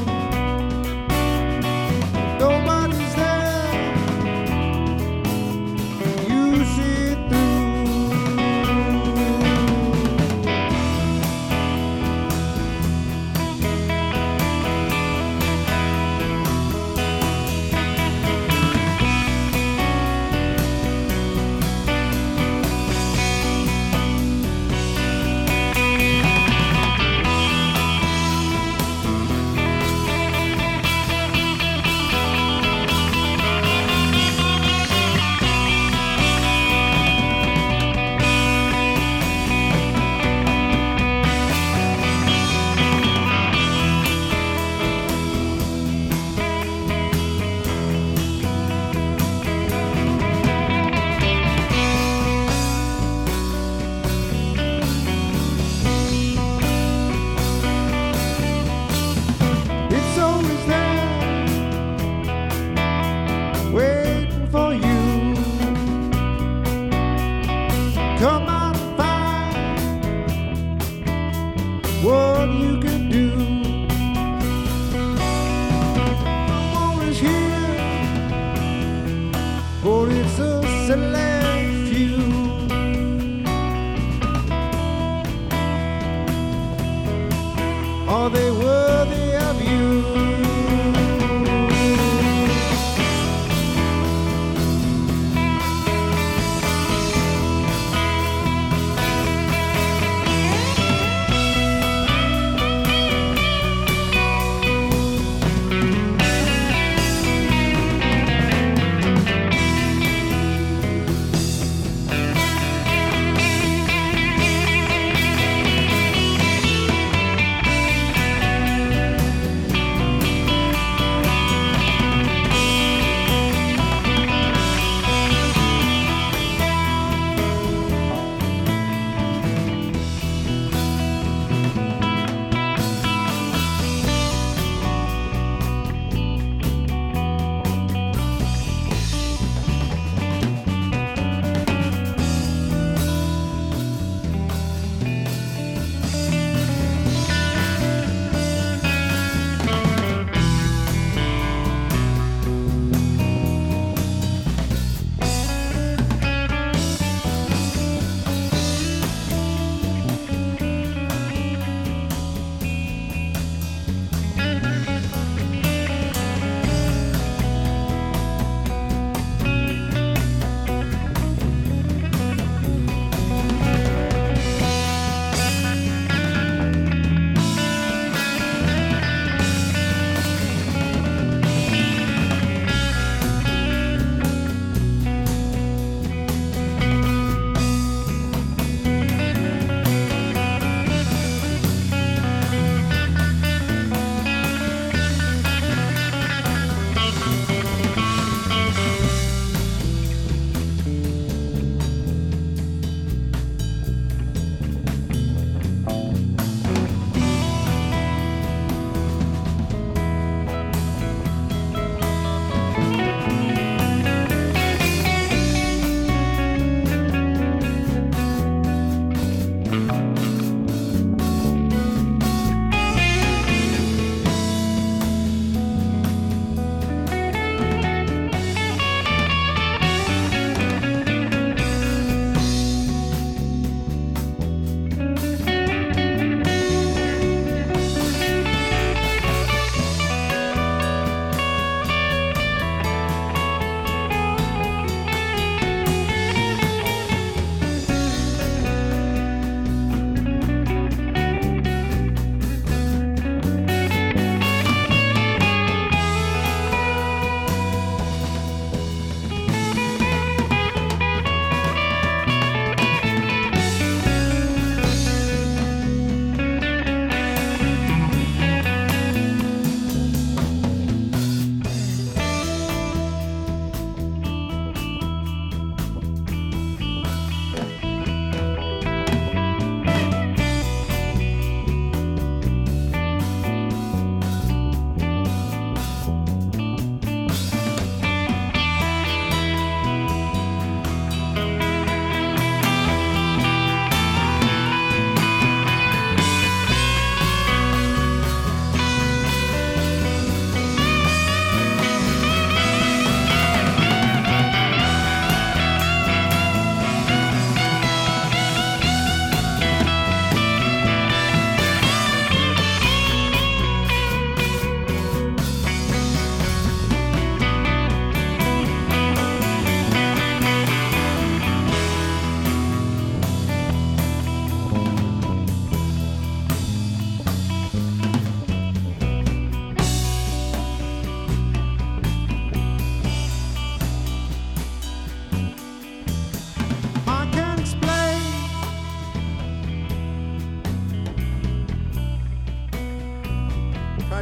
Nobody's there. You see it through. It's always there, waiting for you. Come out and find what you can do. Someone is here, for it's a select few. Are they worthy of you?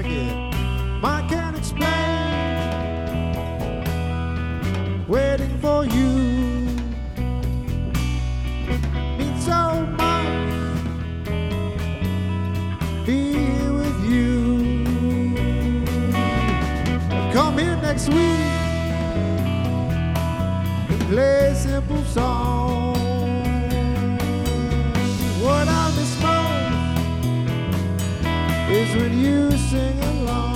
like it. I can't explain. Waiting for you means so much. Be here with you. Come here next week and play a simple song. What I miss most is when you sing along.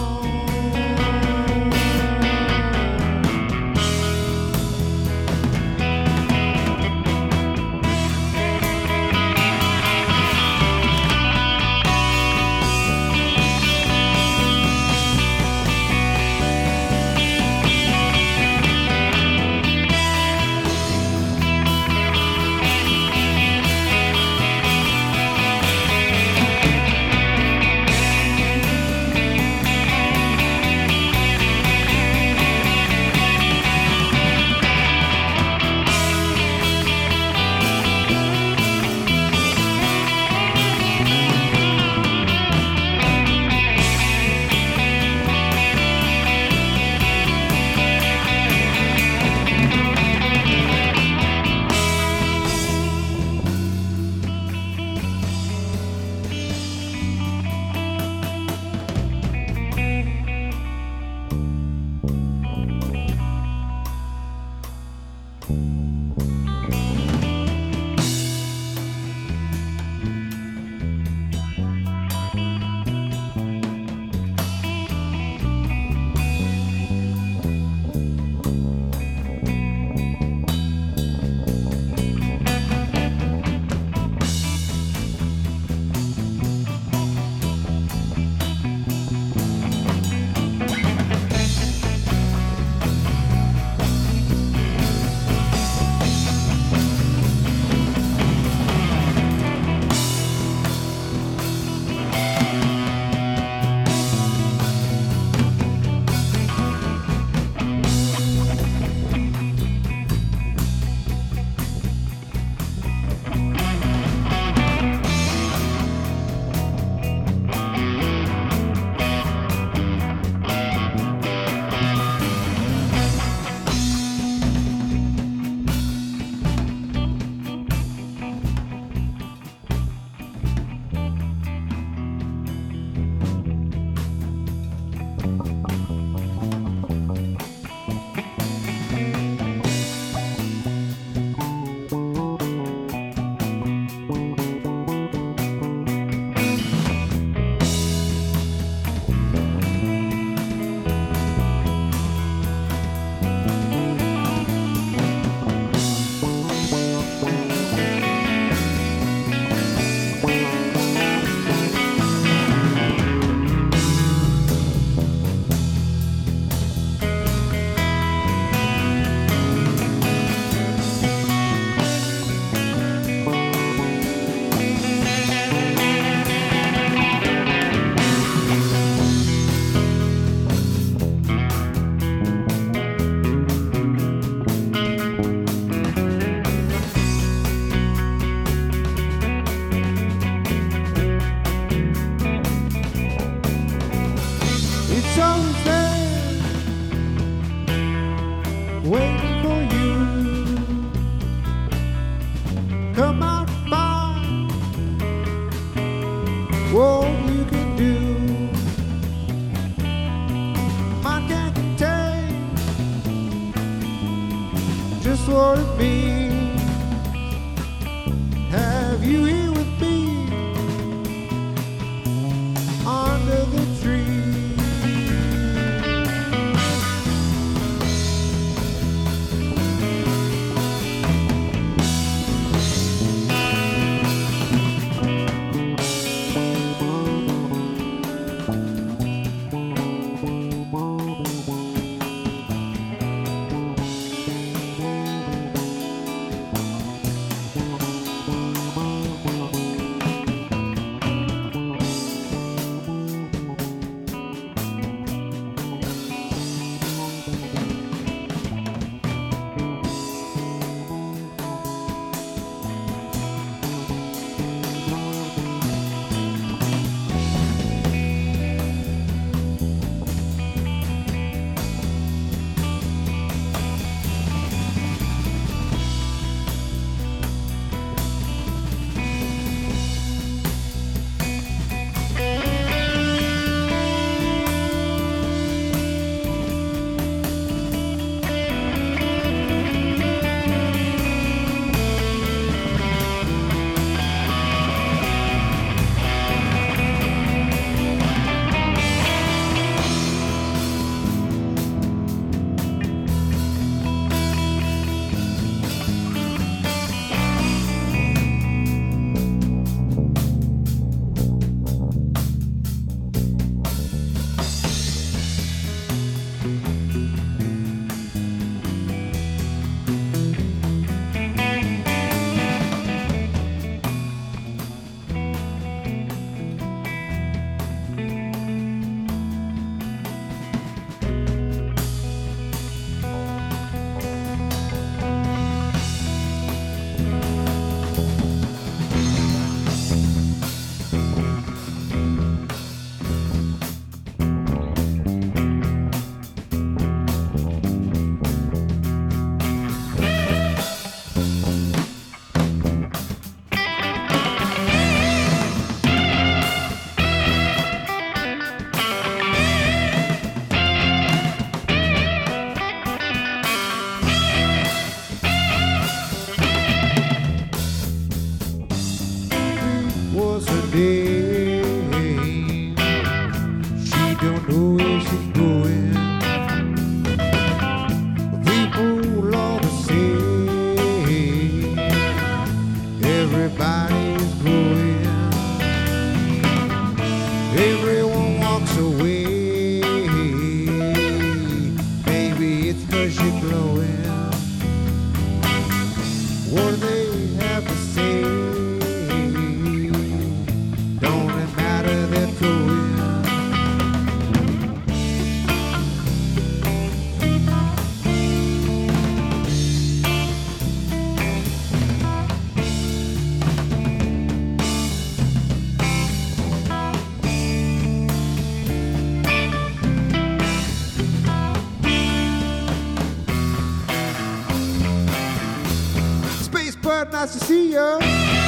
nice to see ya.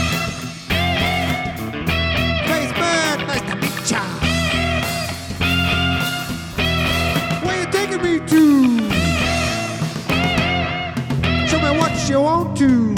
Spaceman, nice to meet ya. Where you taking me to? Show me what you want to.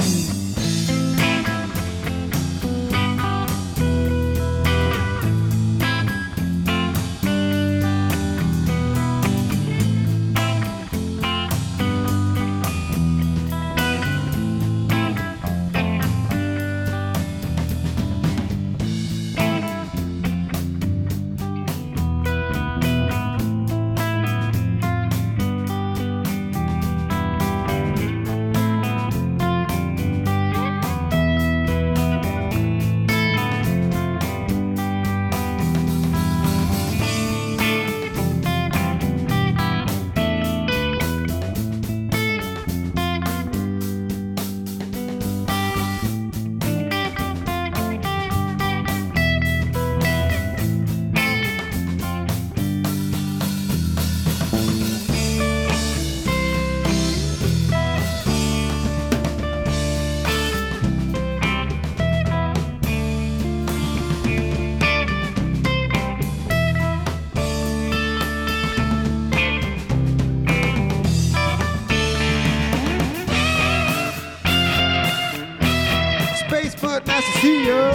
Spacefoot, nice to see ya.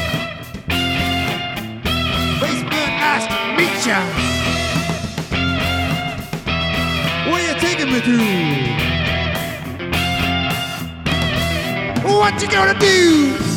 Spacefoot, nice to meet ya. Where you taking me to? What you gonna do?